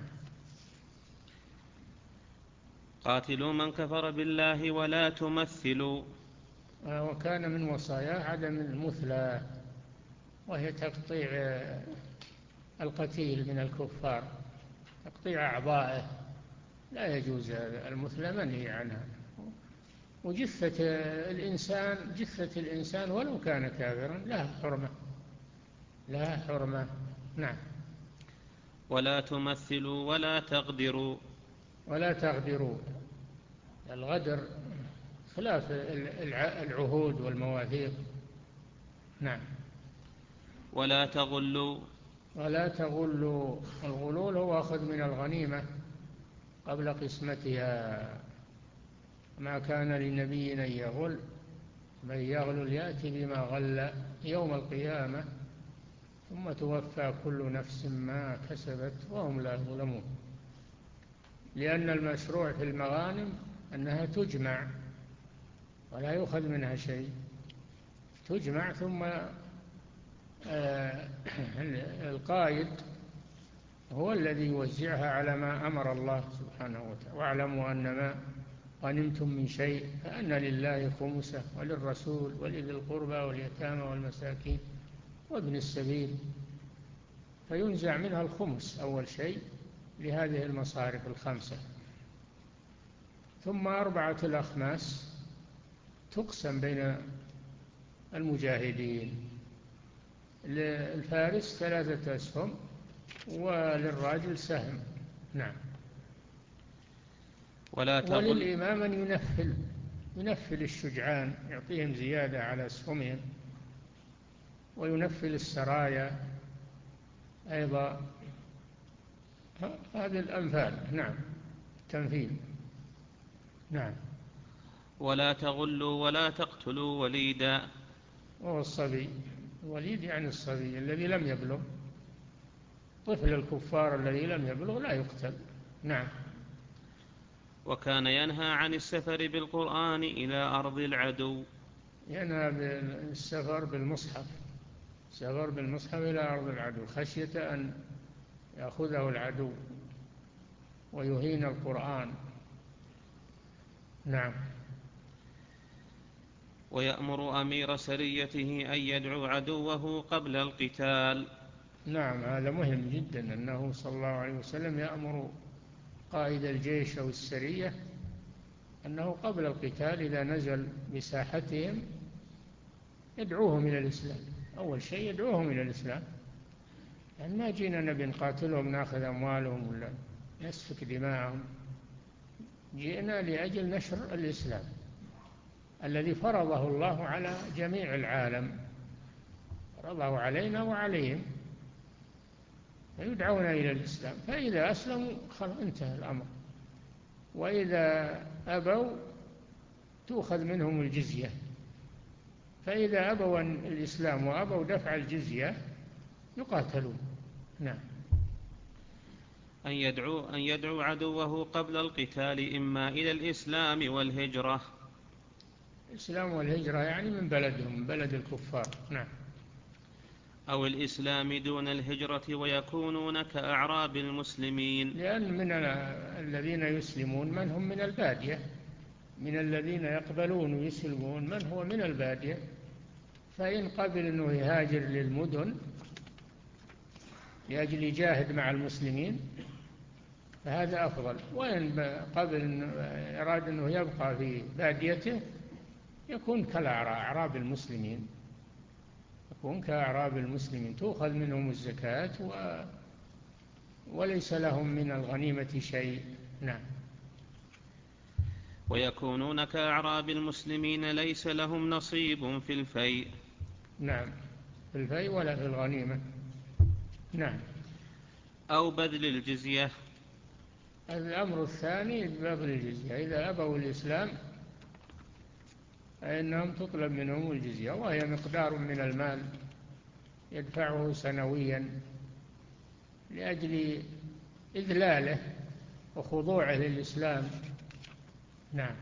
قاتلوا من كفر بالله ولا تمثلوا. وكان من وصاياه عدم المثلى، وهي تقطيع القتيل من الكفار، تقطيع أعضائه، لا يجوز هذا، المثلى منهي عنها. وجثة الإنسان جثة الإنسان ولو كان كافرا لها حرمة، لها حرمة. نعم. ولا تمثلوا ولا تغدروا. ولا تغدروا، الغدر خلاف العهود والمواثيق. نعم. ولا تغلوا. ولا تغلوا، الغلول هو أخذ من الغنيمة قبل قسمتها، ما كان لنبي أن يغل، من يغل يأتي بما غل يوم القيامة ثم توفى كل نفس ما كسبت وهم لا يظلمون. لأن المشروع في المغانم أنها تجمع ولا يؤخذ منها شيء، تجمع ثم القائد هو الذي يوزعها على ما أمر الله سبحانه وتعالى. واعلموا أن ما غنمتم من شيء فأن لله خمسه وللرسول ولذي القربى واليتامى والمساكين وابن السبيل، فينزع منها الخمس أول شيء لهذه المصارف الخمسة، ثم أربعة الأخماس تقسم بين المجاهدين، للفارس ثلاثة أسهم وللراجل سهم. نعم. ولا تغل وللإمام أن ينفل ينفل الشجعان، يعطيهم زيادة على أسهمهم، وينفل السرايا أيضا. هذه الأنفال. نعم، تنفيل. نعم. ولا تغلوا ولا تقتلوا وليدا، وهو الصبي. الوليد يعني الصبي الذي لم يبلغ، طفل الكفار الذي لم يبلغ لا يقتل. نعم. وكان ينهى عن السفر بالقرآن إلى أرض العدو، ينهى بالسفر بالمصحف، سفر بالمصحف إلى أرض العدو خشية أن يأخذه العدو ويهين القرآن. نعم. ويأمر أمير سريته أن يدعو عدوه قبل القتال. نعم، هذا مهم جدا، أنه صلى الله عليه وسلم يأمر قائد الجيش أو السرية أنه قبل القتال إذا نزل بساحتهم يدعوهم إلى الإسلام. أول شيء يدعوهم إلى الإسلام، يعني ما جينا نبي نقاتلهم ناخذ أموالهم ولا نسفك دماءهم، جئنا لأجل نشر الإسلام الذي فرضه الله على جميع العالم، فرضه علينا وعليهم، فيدعون إلى الإسلام. فإذا أسلموا انتهى الأمر، وإذا أبوا تؤخذ منهم الجزية، فإذا أبوا الإسلام وأبوا دفع الجزية يقاتلون. نعم. أن يدعو, أن يدعو عدوه قبل القتال إما إلى الإسلام والهجرة. الإسلام والهجرة يعني من بلدهم، من بلد الكفار. نعم. أو الإسلام دون الهجرة ويكونون كأعراب المسلمين، لأن من الذين يسلمون من هم من البادية، من الذين يقبلون ويسلمون من هو من البادية، فإن قبل أنه يهاجر للمدن لأجل يجاهد مع المسلمين فهذا أفضل، وإن قبل أنه أراد أنه يبقى في باديته يكون كالأعراب المسلمين، يكون كأعراب المسلمين تؤخذ منهم الزكاة و... وليس لهم من الغنيمة شيء. نعم. ويكونون كأعراب المسلمين ليس لهم نصيب في الفيء. نعم، في الفيء ولا في الغنيمة. نعم. أو بذل الجزية. الأمر الثاني بذل الجزية، إذا أبوا الإسلام فإنهم تطلب منهم الجزية، وهي مقدار من المال يدفعه سنويا لأجل إذلاله وخضوعه للإسلام. نعم.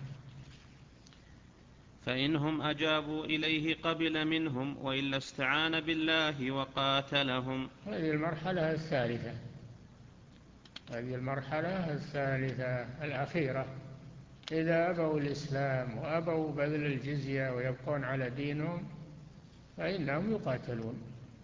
فإنهم أجابوا إليه قبل منهم، وإلا استعان بالله وقاتلهم. هذه المرحلة الثالثة، هذه المرحلة الثالثة الأخيرة، إذا أبوا الإسلام وأبوا بذل الجزية ويبقون على دينهم فإنهم يقاتلون،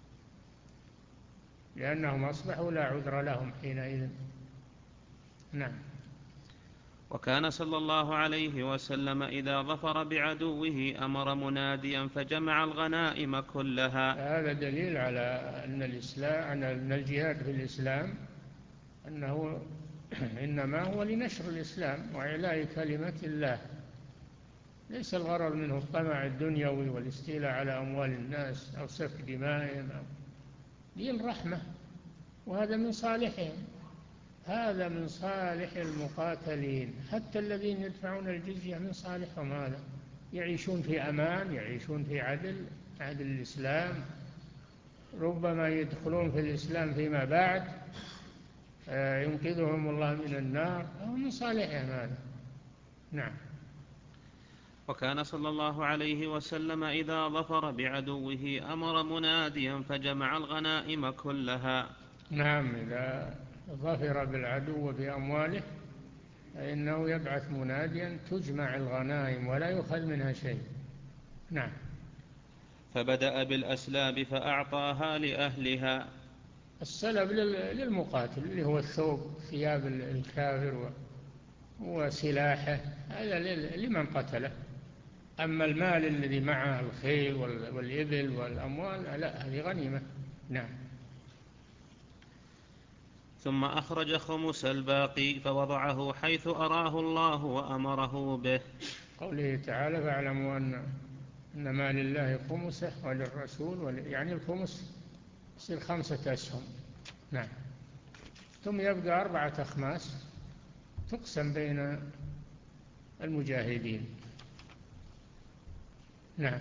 لأنهم أصبحوا لا عذر لهم حينئذ. نعم. وكان صلى الله عليه وسلم إذا ظفر بعدوه أمر مناديا فجمع الغنائم كلها. هذا دليل على أن الإسلام، أن الجهاد في الإسلام أنه إنما هو لنشر الإسلام وإعلاء كلمة الله، ليس الغرض منه الطمع الدنيوي والاستيلاء على أموال الناس أو سفك دمائهم. دين رحمة، وهذا من صالحهم، هذا من صالح المقاتلين، حتى الذين يدفعون الجزية من صالحهم، هذا يعيشون في أمان، يعيشون في عدل، عدل الإسلام، ربما يدخلون في الإسلام فيما بعد ينقذهم الله من النار، أو من صالحهم هذا. نعم. وكان صلى الله عليه وسلم إذا ظفر بعدوه أمر مناديا فجمع الغنائم كلها. نعم، إذا ظفر بالعدو بأمواله فإنه يبعث مناديا تجمع الغنائم ولا يؤخذ منها شيء. نعم. فبدأ بالأسلاب فأعطاها لأهلها. السلب للمقاتل اللي هو الثوب، ثياب الكافر وسلاحه، هذا لمن قتله. أما المال الذي معه الخيل والإبل والأموال لا، هذه غنيمة. نعم. ثم أخرج خمس الباقي فوضعه حيث أراه الله وأمره به. قوله تعالى: فاعلموا أن إنما لله خمسه وللرسول ول... يعني الخمس يصير خمسة أسهم. نعم. ثم يبقى أربعة أخماس تقسم بين المجاهدين. نعم.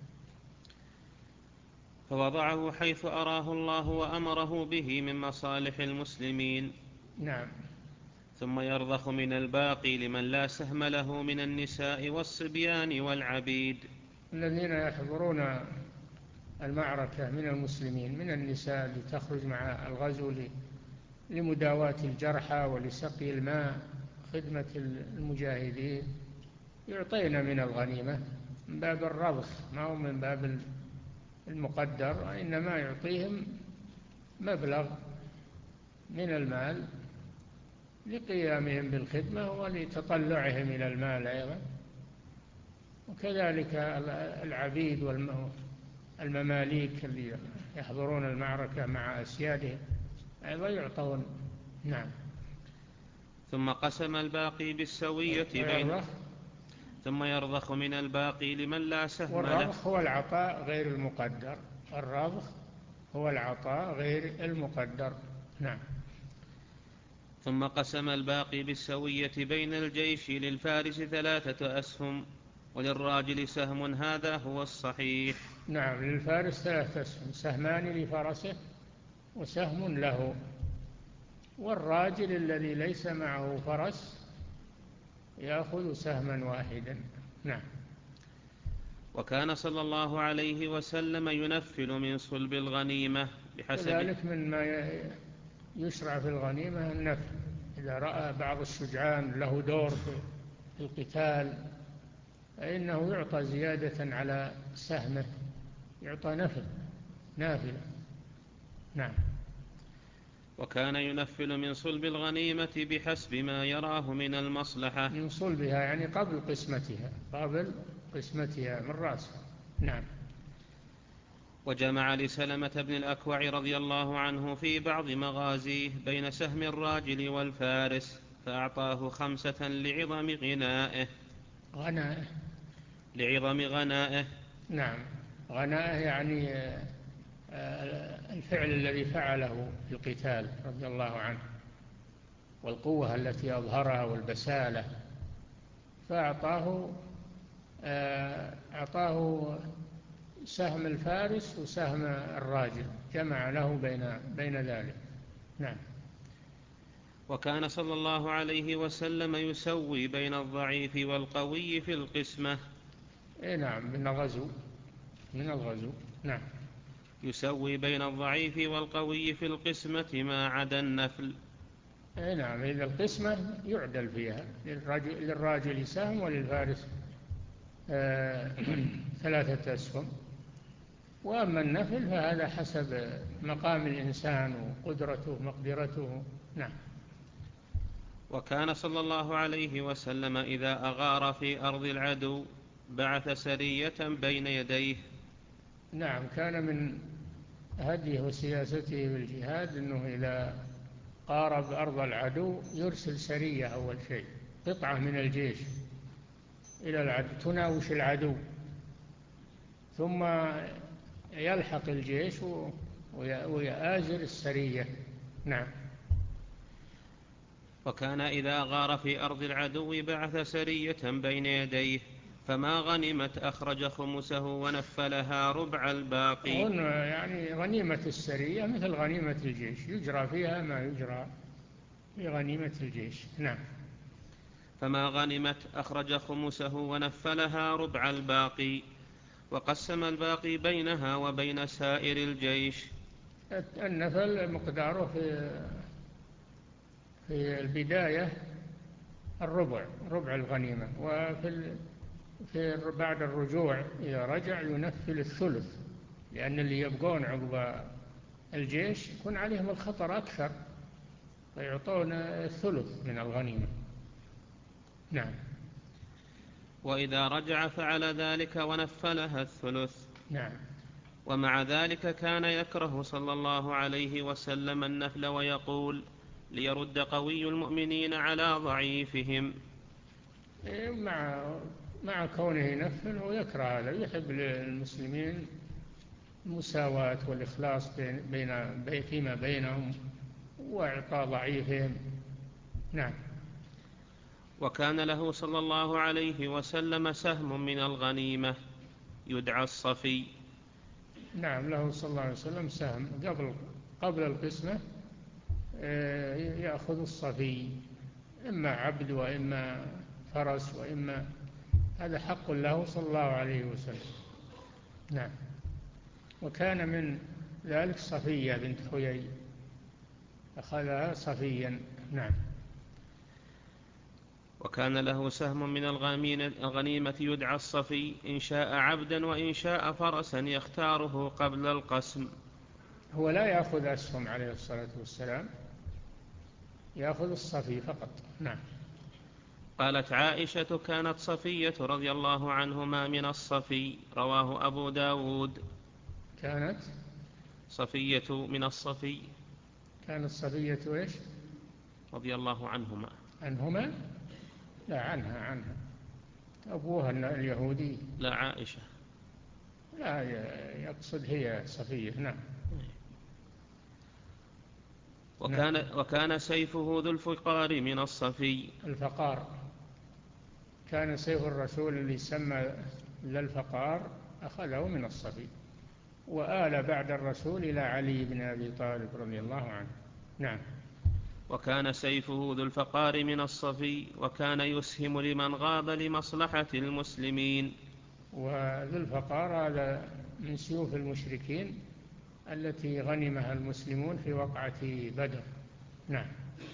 فوضعه حيث أراه الله وأمره به من مصالح المسلمين. نعم. ثم يرضخ من الباقي لمن لا سهم له من النساء والصبيان والعبيد. الذين يحضرون المعركة من المسلمين من النساء اللي تخرج مع الغزو لمداواة الجرحى ولسقي الماء، خدمة المجاهدين، يعطينا من الغنيمة من باب الرضخ، ما هو من باب المقدر، إنما يعطيهم مبلغ من المال لقيامهم بالخدمة ولتطلعهم إلى المال أيضا. وكذلك العبيد والمماليك اللي يحضرون المعركة مع أسيادهم أيضا يعطون. نعم. ثم قسم الباقي بالسوية بين ثم يرضخ من الباقي لمن لا سهم له. والرضخ هو العطاء غير المقدر. الرضخ هو العطاء غير المقدر. نعم. ثم قسم الباقي بالسوية بين الجيش للفارس ثلاثة أسهم وللراجل سهم، هذا هو الصحيح. نعم، للفارس ثلاثة أسهم، سهمان لفرسه وسهم له، والراجل الذي ليس معه فرس يأخذ سهما واحدا. نعم. وكان صلى الله عليه وسلم ينفل من صلب الغنيمة بحسب ذلك مما يشرع في الغنيمة النفل. إذا رأى بعض الشجعان له دور في القتال فإنه يعطى زيادة على سهمه، يعطى نفل نافلة. نعم. وكان ينفل من صلب الغنيمة بحسب ما يراه من المصلحة. من صلبها يعني قبل قسمتها، قبل قسمتها من رأسها. نعم. وجمع لسلمة بن الأكوع رضي الله عنه في بعض مغازيه بين سهم الراجل والفارس فأعطاه خمسة لعظم غنائه. غنائه لعظم غنائه. نعم. غنائه يعني الفعل الذي فعله في القتال رضي الله عنه، والقوة التي أظهرها والبسالة، فأعطاه أعطاه سهم الفارس وسهم الراجل، جمع له بين بين ذلك. نعم. وكان صلى الله عليه وسلم يسوي بين الضعيف والقوي في القسمة. إيه نعم، من الغزو من الغزو. نعم. يسوي بين الضعيف والقوي في القسمة ما عدا النفل. إيه نعم، إذا القسمة يعدل فيها، للراجل, للراجل سهم وللفارس آه ثلاثة أسهم. وأما النفل فهذا حسب مقام الإنسان وقدرته مقدرته. نعم. وكان صلى الله عليه وسلم إذا أغار في أرض العدو بعث سرية بين يديه. نعم، كان من هديه وسياسته بالجهاد أنه إذا قارب أرض العدو يرسل سرية أول شيء، قطعة من الجيش إلى العدو تناوش العدو، ثم يلحق الجيش ويآزر السرية. نعم. وكان إذا غار في أرض العدو بعث سرية بين يديه فما غنمت أخرج خمسه ونفلها ربع الباقي. يعني غنيمة السرية مثل غنيمة الجيش، يجرى فيها ما يجرى في غنيمة الجيش. نعم. فما غنمت أخرج خمسه ونفلها ربع الباقي، وقسم الباقي بينها وبين سائر الجيش. النفل مقداره في في البداية الربع، ربع الغنيمة، وفي في بعد الرجوع إذا رجع ينفل الثلث، لأن اللي يبقون عقب الجيش يكون عليهم الخطر أكثر، فيعطون الثلث من الغنيمة. نعم. وإذا رجع فعل ذلك ونفلها الثلث. نعم. ومع ذلك كان يكره صلى الله عليه وسلم النفل ويقول: ليرد قوي المؤمنين على ضعيفهم. مع مع كونه نفل ويكره هذا، يحب للمسلمين المساواة والإخلاص بين فيما بينهم وإعطاء ضعيفهم. نعم. وكان له صلى الله عليه وسلم سهم من الغنيمة يدعى الصفي. نعم، له صلى الله عليه وسلم سهم قبل قبل القسمة، يأخذ الصفي، إما عبد وإما فرس وإما، هذا حق له صلى الله عليه وسلم. نعم. وكان من ذلك صفية بنت حيي، أخذها صفيا. نعم. وكان له سهم من الغنيمة يدعى الصفي، إن شاء عبدا وإن شاء فرسا يختاره قبل القسم. هو لا يأخذ أسهم عليه الصلاة والسلام، يأخذ الصفي فقط. نعم. قالت عائشة: كانت صفية رضي الله عنهما من الصفي. رواه أبو داود. كانت صفية من الصفي. كانت صفية إيش؟ رضي الله عنهما. عنهما؟ لا، عنها عنها أبوها اليهودي. لا، عائشة. لا، يقصد هي صفية. نعم. وكان, نعم. وكان سيفه ذو الفقار من الصفي. الفقار كان سيف الرسول اللي سمى للفقار أخذه من الصفي، وآل بعد الرسول إلى علي بن أبي طالب رضي الله عنه. نعم. وكان سيفه ذو الفقار من الصفي، وكان يسهم لمن غاب لمصلحة المسلمين. وذو الفقار هذا من سيوف المشركين التي غنمها المسلمون في وقعة بدر. نعم.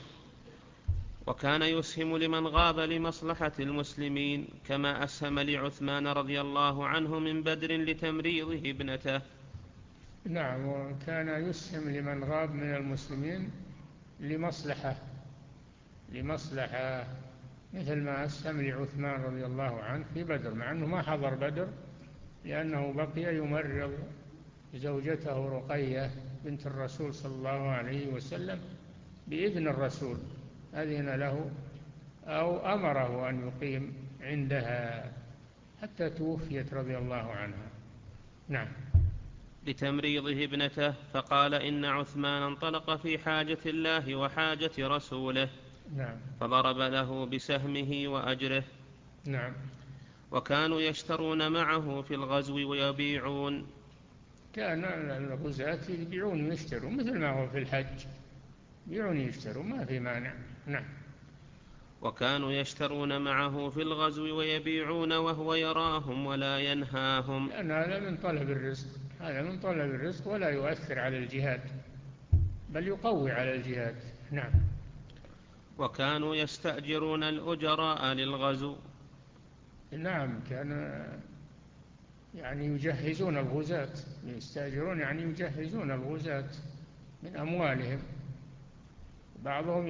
وكان يسهم لمن غاب لمصلحة المسلمين، كما أسهم لعثمان رضي الله عنه من بدر لتمريضه ابنته. نعم. وكان يسهم لمن غاب من المسلمين لمصلحة لمصلحة مثل ما أسهم لعثمان رضي الله عنه في بدر، مع أنه ما حضر بدر لأنه بقي يمرض زوجته رقية بنت الرسول صلى الله عليه وسلم بإذن الرسول، أذن له أو أمره أن يقيم عندها حتى توفيت رضي الله عنها. نعم. لتمريضه ابنته، فقال: إن عثمان انطلق في حاجة الله وحاجة رسوله. نعم. فضرب له بسهمه وأجره. نعم. وكانوا يشترون معه في الغزو ويبيعون. كان الغزاة يبيعون ويشترون مثل ما هو في الحج، يبيعون ويشترون ما في مانع. نعم. وكانوا يشترون معه في الغزو ويبيعون وهو يراهم ولا ينهاهم، لأن هذا من طلب الرزق، هذا من طلب الرزق ولا يؤثر على الجهاد، بل يقوي على الجهاد. نعم. وكانوا يستأجرون الأجراء للغزو. نعم. كان يعني يجهزون الغزاة، يستأجرون يعني يجهزون الغزاة من أموالهم. بعضهم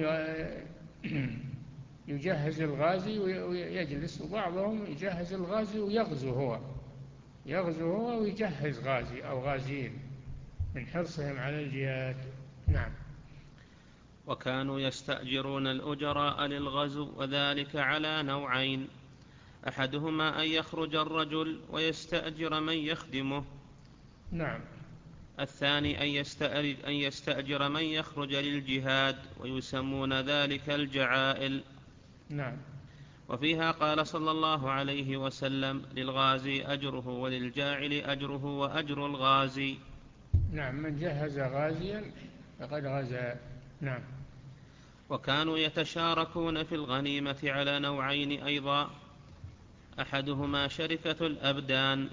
يجهز الغازي ويجلس، وبعضهم يجهز الغازي ويغزو هو يغزو هو ويجهز غازي أو غازيين من حرصهم على الجهاد. نعم. وكانوا يستأجرون الأجراء للغزو، وذلك على نوعين: أحدهما أن يخرج الرجل ويستأجر من يخدمه. نعم. الثاني أن يستأجر من يخرج للجهاد، ويسمون ذلك الجعائل. نعم. وفيها قال صلى الله عليه وسلم: للغازي أجره وللجاعل أجره وأجر الغازي. نعم، من جهز غازيا فقد غزا. نعم. وكانوا يتشاركون في الغنيمة على نوعين أيضا، أحدهما شركة الأبدان.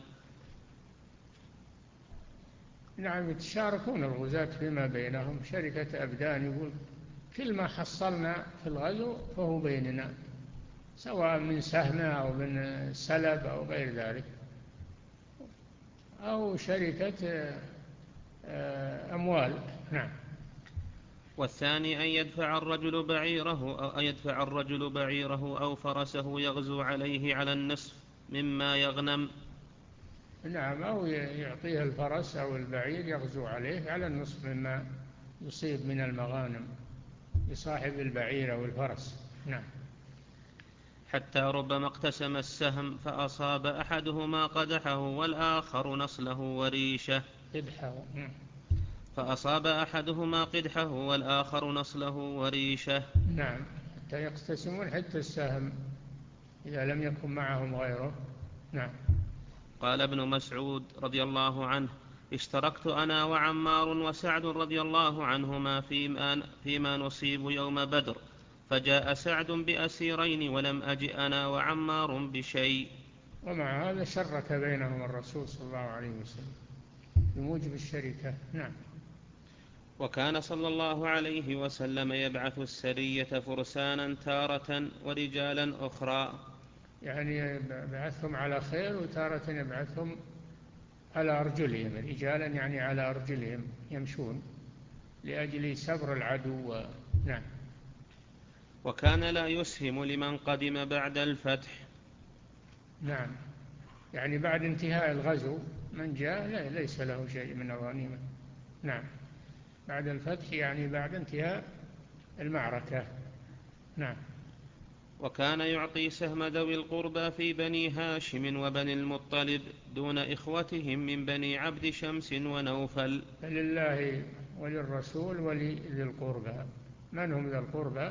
نعم، يتشاركون الغزاة فيما بينهم شركة أبدان، يقول كل ما حصلنا في الغزو فهو بيننا، سواء من سهم أو من سلب أو غير ذلك، أو شركة أموال. نعم. والثاني أن يدفع الرجل بعيره أو أن يدفع الرجل بعيره أو فرسه يغزو عليه على النصف مما يغنم. نعم، أو يعطيه الفرس أو البعير يغزو عليه على النصف مما يصيب من المغانم لصاحب البعير أو الفرس. نعم. حتى ربما اقتسم السهم فأصاب أحدهما قدحه والآخر نصله وريشه. قدحه. فأصاب أحدهما قدحه والآخر نصله وريشه. نعم، حتى يقتسمون حتى السهم إذا لم يكن معهم غيره. نعم. قال ابن مسعود رضي الله عنه: اشتركت أنا وعمار وسعد رضي الله عنهما فيما, فيما نصيب يوم بدر، فجاء سعد بأسيرين ولم أجئ أنا وعمار بشيء. ومع هذا شرك بينهم الرسول صلى الله عليه وسلم بموجب الشركة. نعم. وكان صلى الله عليه وسلم يبعث السرية فرسانا تارة ورجالا أخرى، يعني يبعثهم على خير، وتارة يبعثهم على أرجلهم، رجالا يعني على أرجلهم يمشون لأجل سبر العدو. نعم. وكان لا يسهم لمن قدم بعد الفتح. نعم، يعني بعد انتهاء الغزو من جاء لا ليس له شيء من الغنيمة. نعم، بعد الفتح يعني بعد انتهاء المعركة. نعم. وكان يعطي سهم ذوي القربى في بني هاشم وبني المطلب دون إخوتهم من بني عبد شمس ونوفل. فلله وللرسول ولذي القربى. من هم ذي القربى؟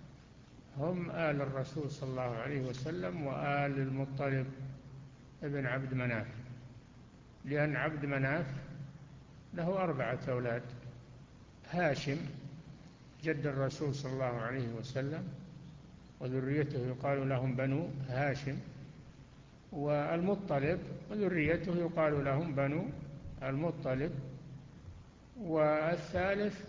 هم آل الرسول صلى الله عليه وسلم وآل المطلب ابن عبد مناف، لأن عبد مناف له أربعة أولاد: هاشم جد الرسول صلى الله عليه وسلم وذريته يقال لهم بنو هاشم، والمطلب وذريته يقال لهم بنو المطلب، والثالث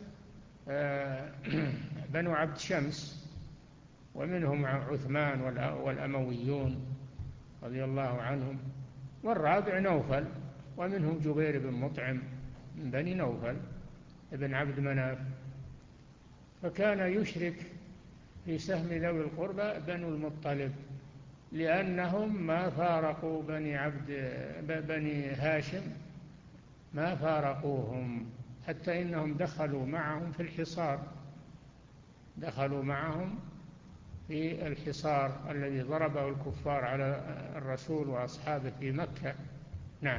بنو عبد شمس ومنهم عثمان والأمويون رضي الله عنهم، والرابع نوفل ومنهم جبير بن مطعم من بني نوفل ابن عبد مناف. فكان يشرك في سهم ذوي القربى بنو المطلب، لأنهم ما فارقوا بني عبد بني هاشم، ما فارقوهم، حتى إنهم دخلوا معهم في الحصار، دخلوا معهم في الحصار الذي ضربه الكفار على الرسول وأصحابه في مكة. نعم.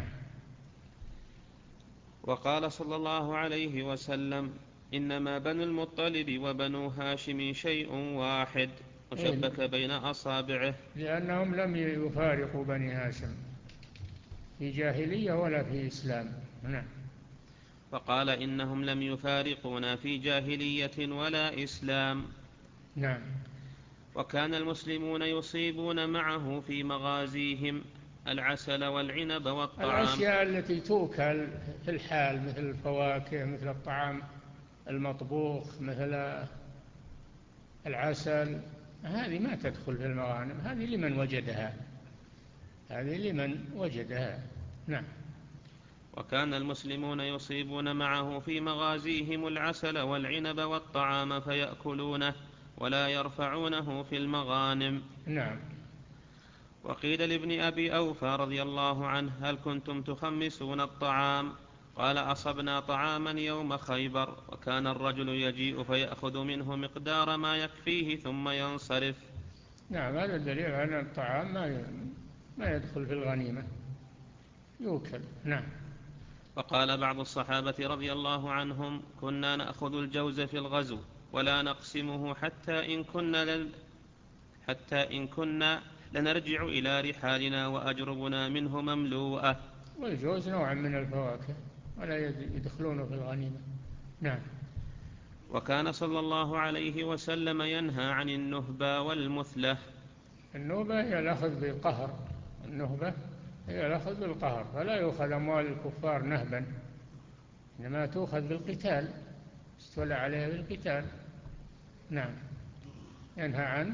وقال صلى الله عليه وسلم: إنما بنو المطلب وبنو هاشم شيء واحد، وشبك بين أصابعه، لأنهم لم يفارقوا بني هاشم في جاهلية ولا في إسلام. نعم. فقال: إنهم لم يفارقونا في جاهلية ولا إسلام. نعم. وكان المسلمون يصيبون معه في مغازيهم العسل والعنب والطعام. الأشياء التي توكل في الحال مثل الفواكه، مثل الطعام المطبوخ، مثل العسل، هذه ما تدخل في المغانم، هذه لمن وجدها، هذه لمن وجدها. نعم. وكان المسلمون يصيبون معه في مغازيهم العسل والعنب والطعام فيأكلونه ولا يرفعونه في المغانم. نعم. وقيل لابن أبي أوفى رضي الله عنه: هل كنتم تخمسون الطعام؟ قال: أصبنا طعاما يوم خيبر، وكان الرجل يجيء فيأخذ منه مقدار ما يكفيه ثم ينصرف. نعم، هذا الدليل على أن الطعام ما ما يدخل في الغنيمة، يوكل. نعم. وقال بعض الصحابة رضي الله عنهم: كنا نأخذ الجوز في الغزو ولا نقسمه حتى إن كنا لل حتى إن كنا لنرجع إلى رحالنا وأجربنا منه مملوءة. والجوز نوع من الفواكه ولا يدخلونه في الغنيمة. نعم. وكان صلى الله عليه وسلم ينهى عن النهبة والمثلة. النهبة هي الأخذ بالقهر، النهبة هي الأخذ بالقهر، فلا يؤخذ أموال الكفار نهبا، إنما تؤخذ بالقتال، استولى عليها بالقتال. نعم. ينهى عن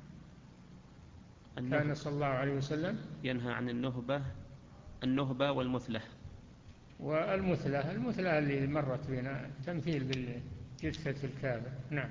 كان صلى الله عليه وسلم ينهى عن النهبة النهبة والمثلة. والمثلة، المثلة اللي مرت بنا تمثيل بالجثة الكافر. نعم.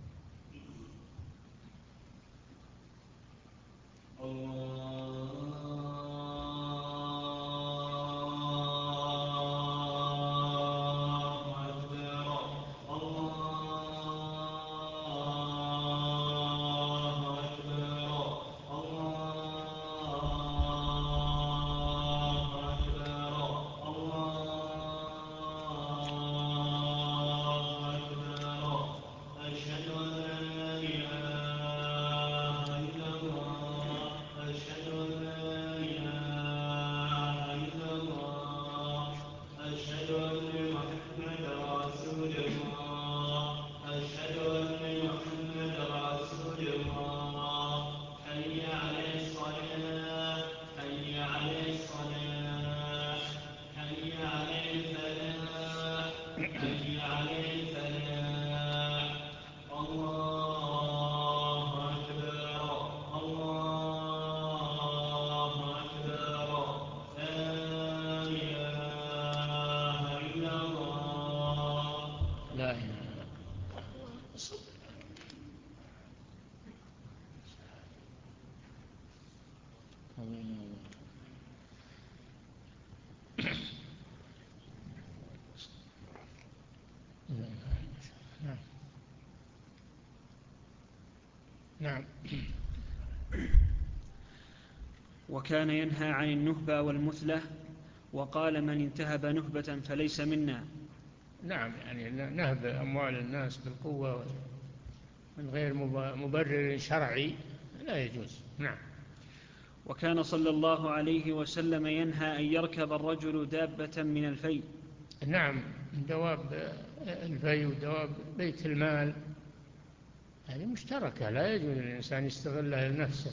نعم. وكان ينهى عن النهبة والمثلة، وقال من انتهب نهبة فليس منا. نعم، يعني نهب أموال الناس بالقوة من غير مبرر شرعي لا يجوز. نعم. وكان صلى الله عليه وسلم ينهى أن يركب الرجل دابة من الفيء. نعم، دواب الفيء ودواب بيت المال هذه مشتركة، لا يجوز للإنسان يستغلها لنفسه.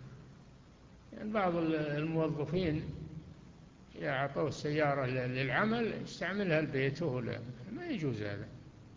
يعني بعض الموظفين إذا أعطوه سيارة للعمل يستعملها لبيته، ما يجوز هذا،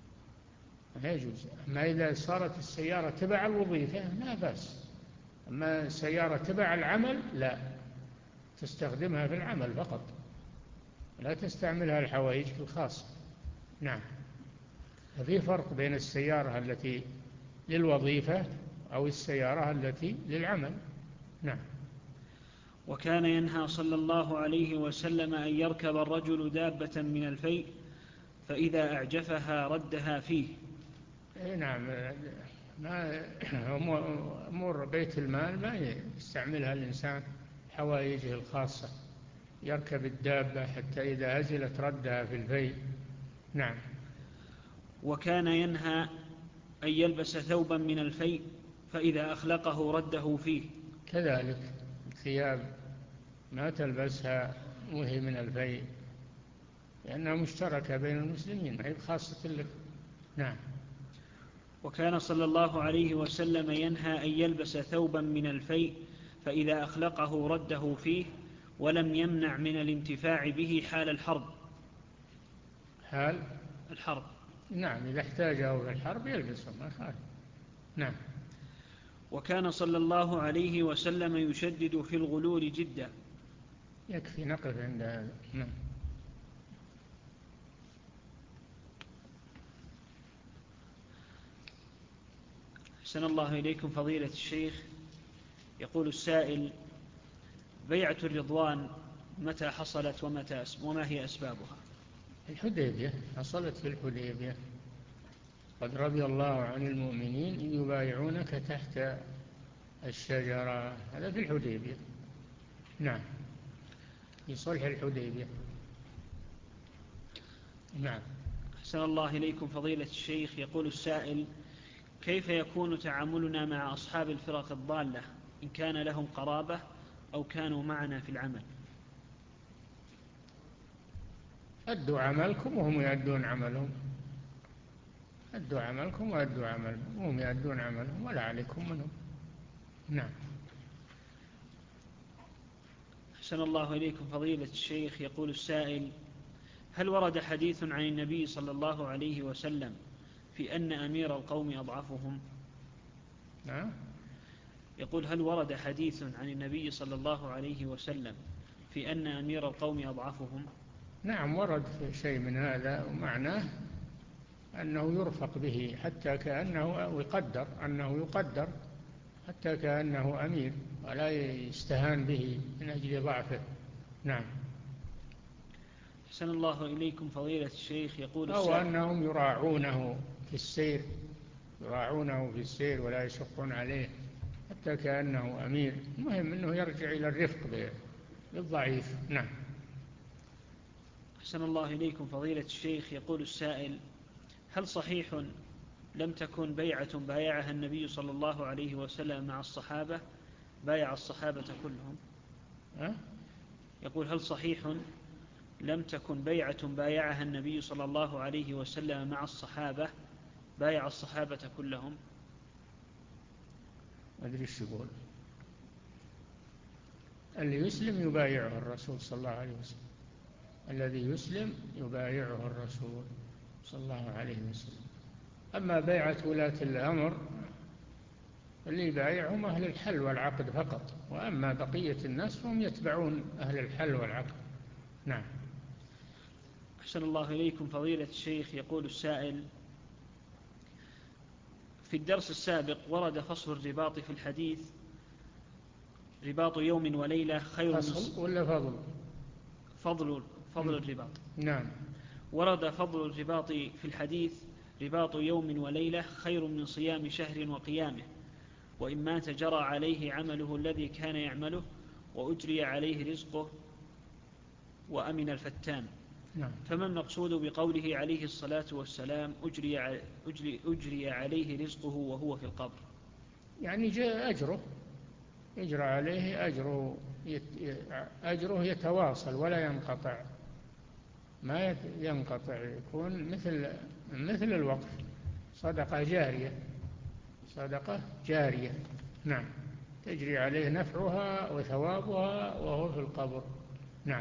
ما يجوز. أما إذا صارت السيارة تبع الوظيفة لا بأس، أما سيارة تبع العمل لا، تستخدمها في العمل فقط، لا تستعملها لحوائجك الخاصة. نعم. ففي فرق بين السيارة التي للوظيفة أو السيارة التي للعمل. نعم. وكان ينهى صلى الله عليه وسلم أن يركب الرجل دابة من الفيء فإذا أعجفها ردها فيه. نعم. ما أمور بيت المال ما يستعملها الإنسان حوائجه الخاصة، يركب الدابة حتى إذا أزلت ردها في الفيء. نعم. وكان ينهى أن يلبس ثوبا من الفيء فإذا أخلقه رده فيه. كذلك ثياب ما تلبسها وهي من الفيء لأنها مشتركة بين المسلمين، ما هي خاصة لك. نعم. وكان صلى الله عليه وسلم ينهى أن يلبس ثوبا من الفيء فإذا أخلقه رده فيه، ولم يمنع من الانتفاع به حال الحرب. حال الحرب. نعم، إذا احتاجه في الحرب يلبسه ما خالف. نعم. وكان صلى الله عليه وسلم يشدد في الغلول جدا. يكفي نقف عند هذا. نعم. أحسن الله إليكم فضيلة الشيخ. يقول السائل: بيعة الرضوان متى حصلت ومتى وما هي أسبابها؟ الحديبية، حصلت في الحديبية. قد رضي الله عن المؤمنين إذ يبايعونك تحت الشجرة، هذا في الحديبية. نعم، في صلح الحديبية. نعم. أحسن الله إليكم فضيلة الشيخ. يقول السائل: كيف يكون تعاملنا مع أصحاب الفرق الضالة إن كان لهم قرابة أو كانوا معنا في العمل؟ أدوا عملكم وهم يأدون عملهم، أدوا عملكم وأدوا عملهم وهم يأدون عملهم ولا عليكم منهم. نعم. أحسن الله إليكم فضيلة الشيخ. يقول السائل: هل ورد حديث عن النبي صلى الله عليه وسلم في أن أمير القوم أضعفهم؟ نعم. يقول: هل ورد حديث عن النبي صلى الله عليه وسلم في أن أمير القوم أضعفهم؟ نعم، ورد في شيء من هذا، ومعناه أنه يرفق به حتى كأنه يقدر أنه يقدر حتى كأنه أمير، ولا يستهان به من أجل ضعفه. نعم. أحسن الله إليكم فضيلة الشيخ. يقول أو السائل: أنهم يراعونه في السير، يراعونه في السير ولا يشقون عليه حتى كأنه أمير. المهم أنه يرجع إلى الرفق بالضعيف. نعم. أحسن الله إليكم فضيلة الشيخ. يقول السائل: هل صحيح لم تكن بيعة بايعها النبي صلى الله عليه وسلم مع الصحابة بايع الصحابة كلهم؟ أه؟ يقول: هل صحيح لم تكن بيعة بايعها النبي صلى الله عليه وسلم مع الصحابة بايع الصحابة كلهم؟ ما أدري ايش يقول. اللي يسلم يبايعه الرسول صلى الله عليه وسلم، الذي يسلم يبايعه الرسول صلى الله عليه وسلم. أما بيعة ولاة الأمر اللي يبايعهم أهل الحل والعقد فقط، وأما بقية الناس فهم يتبعون أهل الحل والعقد. نعم. أحسن الله إليكم فضيلة الشيخ. يقول السائل: في الدرس السابق ورد فصل الرباط في الحديث: رباط يوم وليلة خير من فصل ولا فضل؟ فضل فضل الرباط. نعم. ورد فضل الرباط في الحديث: رباط يوم وليلة خير من صيام شهر وقيامه، وإن مات جرى عليه عمله الذي كان يعمله وأجري عليه رزقه وأمن الفتان. نعم. فما المقصود بقوله عليه الصلاة والسلام: أجري, أجري, أجري عليه رزقه وهو في القبر؟ يعني جاء أجره، يجرى عليه أجره، أجره يتواصل ولا ينقطع، ما ينقطع، يكون مثل مثل الوقف، صدقة جارية، صدقة جارية. نعم. تجري عليه نفعها وثوابها وهو في القبر. نعم.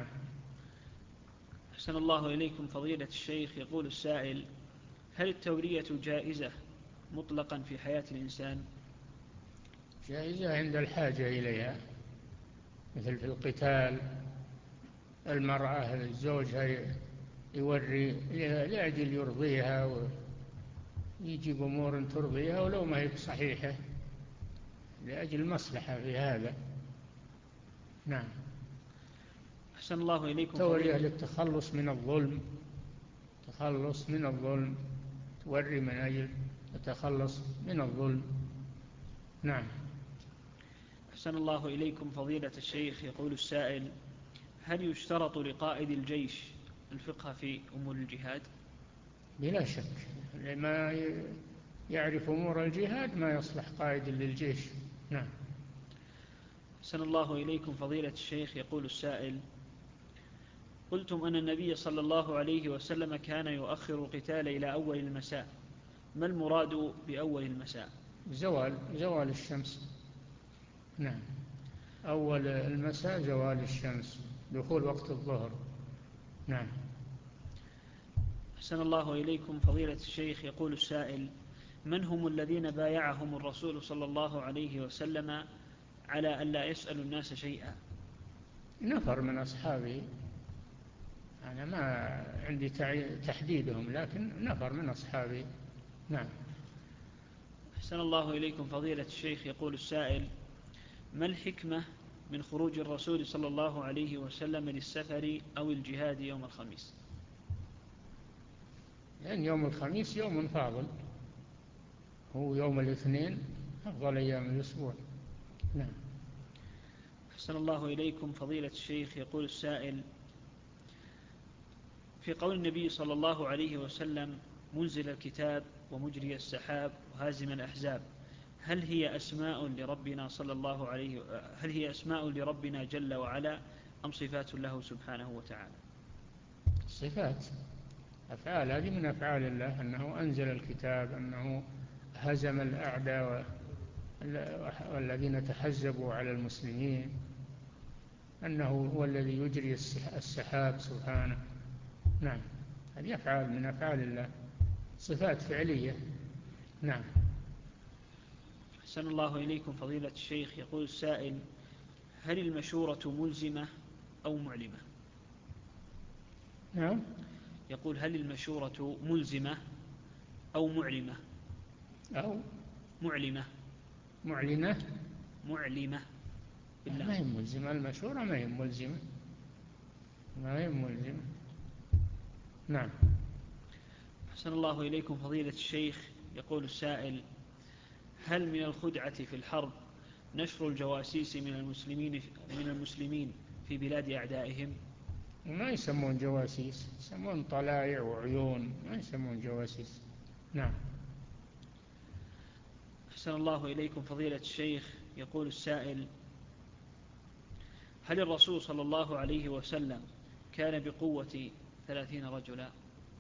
أحسن الله إليكم فضيلة الشيخ. يقول السائل: هل التورية جائزة مطلقا في حياة الإنسان؟ جائزة عند الحاجة إليها، مثل في القتال، المرأة زوجها يوري لأجل يرضيها ويجيب أمور ترضيها ولو ما هي صحيحة، لأجل مصلحة في هذا. نعم. أحسن الله إليكم تورية للتخلص من الظلم، تخلص من الظلم، توري من أجل التخلص من الظلم. نعم. أحسن الله إليكم فضيلة الشيخ. يقول السائل: هل يشترط لقائد الجيش الفقه في أمور الجهاد؟ بلا شك، لما يعرف أمور الجهاد ما يصلح قائد للجيش. نعم. أحسن الله إليكم فضيلة الشيخ. يقول السائل: قلتم أن النبي صلى الله عليه وسلم كان يؤخر القتال إلى أول المساء، ما المراد بأول المساء؟ زوال زوال الشمس. نعم. أول المساء زوال الشمس، دخول وقت الظهر. نعم. أحسن الله إليكم فضيلة الشيخ. يقول السائل: من هم الذين بايعهم الرسول صلى الله عليه وسلم على أن لا يسأل الناس شيئا؟ نفر من أصحابه، أنا ما عندي تحديدهم، لكن نفر من أصحابه. نعم. أحسن الله إليكم فضيلة الشيخ. يقول السائل: ما الحكمة من خروج الرسول صلى الله عليه وسلم للسفر أو الجهاد يوم الخميس؟ لأن يوم الخميس يوم فاضل، هو يوم الاثنين أفضل أيام الأسبوع. نعم. أحسن الله إليكم فضيلة الشيخ. يقول السائل: في قول النبي صلى الله عليه وسلم: منزل الكتاب ومجري السحاب وهازم الأحزاب هل هي أسماء لربنا صلى الله عليه هل هي أسماء لربنا جل وعلا أم صفات له سبحانه وتعالى؟ صفات، أفعال، هذه من أفعال الله، أنه أنزل الكتاب، أنه هزم الأعداء والذين تحزبوا على المسلمين، أنه هو الذي يجري السحاب سبحانه. نعم، هذه أفعال من أفعال الله، صفات فعلية. نعم. أحسن الله إليكم فضيلة الشيخ. يقول السائل: هل المشورة ملزمة أو معلمة؟ نعم. يقول: هل المشورة ملزمة أو معلمة؟ أو معلمة. معلنة. معلمة بالله. ما هي ملزمة، المشورة ما هي ملزمة، ما هي ملزمة. نعم. أحسن الله إليكم فضيلة الشيخ. يقول السائل: هل من الخدعة في الحرب نشر الجواسيس من المسلمين من المسلمين في بلاد أعدائهم؟ ما يسمون جواسيس، يسمون طلائع وعيون، ما يسمون جواسيس. نعم. أحسن الله إليكم فضيلة الشيخ. يقول السائل: هل الرسول صلى الله عليه وسلم كان بقوة ثلاثين رجلا؟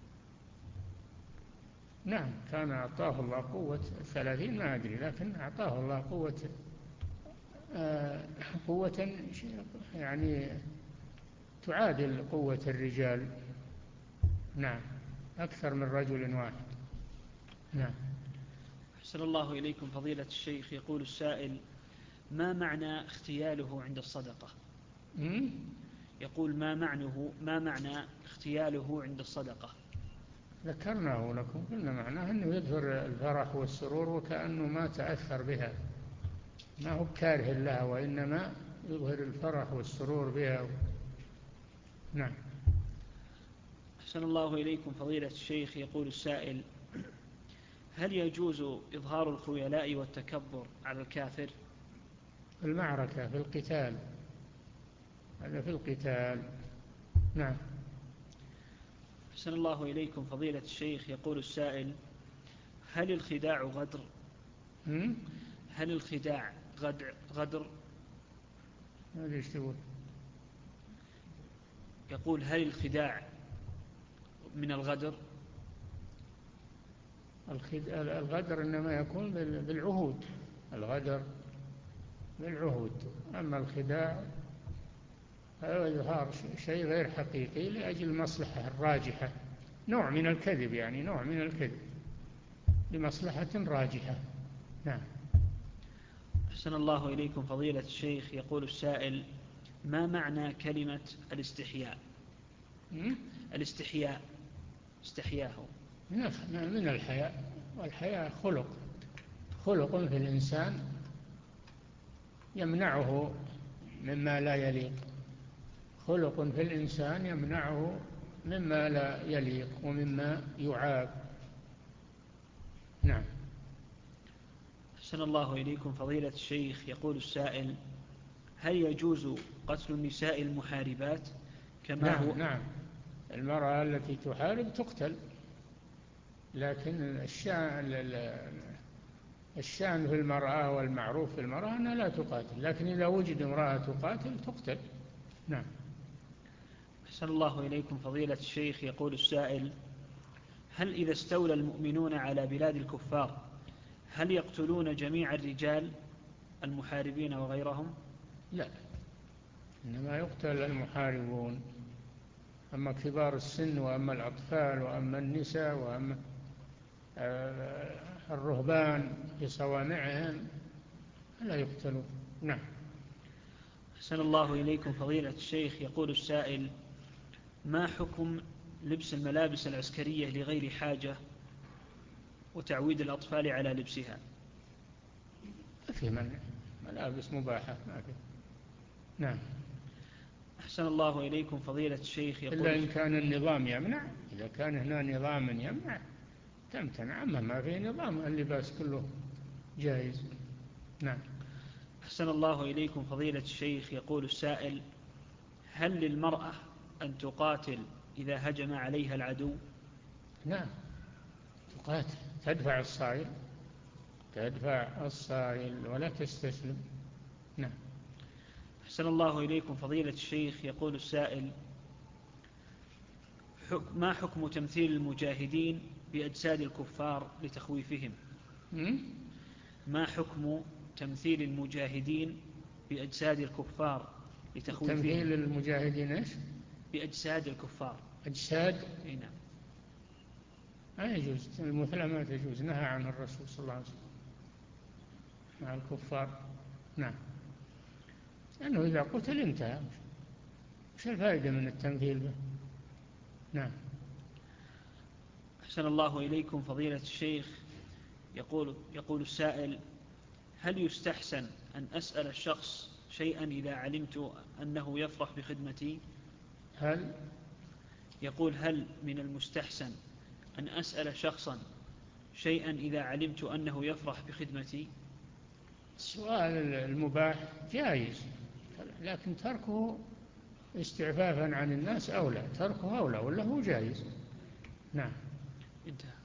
نعم، كان أعطاه الله قوة ثلاثين، ما أدري، لكن أعطاه الله قوة آه قوة يعني تعادل قوة الرجال. نعم، أكثر من رجل واحد. نعم. أحسن الله إليكم فضيلة الشيخ. يقول السائل: ما معنى اختياله عند الصدقة؟ م? يقول: ما معنه ما معنى اختياله عند الصدقة؟ ذكرناه لكم، قلنا معناه أنه يظهر الفرح والسرور وكأنه ما تأثر بها، ما هو كاره لها، وإنما يظهر الفرح والسرور بها. نعم. أحسن الله إليكم فضيلة الشيخ. يقول السائل: هل يجوز إظهار الخيلاء والتكبر على الكافر؟ في المعركة، في القتال، هذا في القتال. نعم. أحسن الله إليكم فضيلة الشيخ. يقول السائل: هل الخداع غدر؟ م? هل الخداع غدر غدر؟ هذا ايش تقول؟ يقول: هل الخداع من الغدر؟ الغدر إنما يكون بالعهود، الغدر بالعهود، أما الخداع هذا إظهار شيء غير حقيقي لأجل المصلحة الراجحة، نوع من الكذب، يعني نوع من الكذب لمصلحة راجحة. نعم. أحسن الله إليكم فضيلة الشيخ. يقول السائل: ما معنى كلمة الاستحياء؟ م? الاستحياء استحياه من الحياء، والحياء خلق خلق في الإنسان يمنعه مما لا يليق، خلق في الإنسان يمنعه مما لا يليق ومما يعاب. نعم. أحسن الله إليكم فضيلة الشيخ. يقول السائل: هل يجوز قتل النساء المحاربات كما نعم. هو؟ نعم، المرأة التي تحارب تقتل، لكن الشأن الشأن في المرأة والمعروف في المرأة أنها لا تقاتل، لكن إذا وجد امرأة تقاتل تقتل. نعم. أحسن الله إليكم فضيلة الشيخ. يقول السائل: هل إذا استولى المؤمنون على بلاد الكفار هل يقتلون جميع الرجال المحاربين وغيرهم؟ لا، إنما يقتل المحاربون، أما كبار السن وأما الأطفال وأما النساء وأما الرهبان في صوامعهم لا يقتلون. نعم. أحسن الله إليكم فضيلة الشيخ. يقول السائل: ما حكم لبس الملابس العسكرية لغير حاجة وتعويد الأطفال على لبسها؟ ما في منع، ملابس مباحة، ما في. نعم. أحسن الله إليكم فضيلة الشيخ. يقول: إلا إن كان النظام يمنع، إذا كان هنا نظام يمنع تمتنع، أما ما في نظام اللباس كله جائز. نعم. أحسن الله إليكم فضيلة الشيخ. يقول السائل: هل للمرأة أن تقاتل إذا هجم عليها العدو؟ نعم، تقاتل، تدفع الصائل تدفع الصائل ولا تستسلم. نعم. أحسن الله إليكم فضيلة الشيخ. يقول السائل: ما حكم تمثيل المجاهدين بأجساد الكفار لتخويفهم؟ ما حكم تمثيل المجاهدين بأجساد الكفار لتخويفهم؟ تمثيل المجاهدين إيش؟ بأجساد الكفار. أجساد؟ أي نعم. ما يجوز، المثلى ما تجوز، نهى عن الرسول صلى الله عليه وسلم مع الكفار. نعم. لأنه إذا قتل انتهى، وش الفائدة من التمثيل به؟ نعم. أحسن الله إليكم فضيلة الشيخ. يقول, يقول السائل: هل يستحسن أن أسأل الشخص شيئا إذا علمت أنه يفرح بخدمتي؟ هل يقول: هل من المستحسن أن أسأل شخصا شيئا إذا علمت أنه يفرح بخدمتي؟ السؤال المباح جائز، لكن تركه استعفافا عن الناس أولى، تركه أولى ولا هو جائز. نعم. انتهى.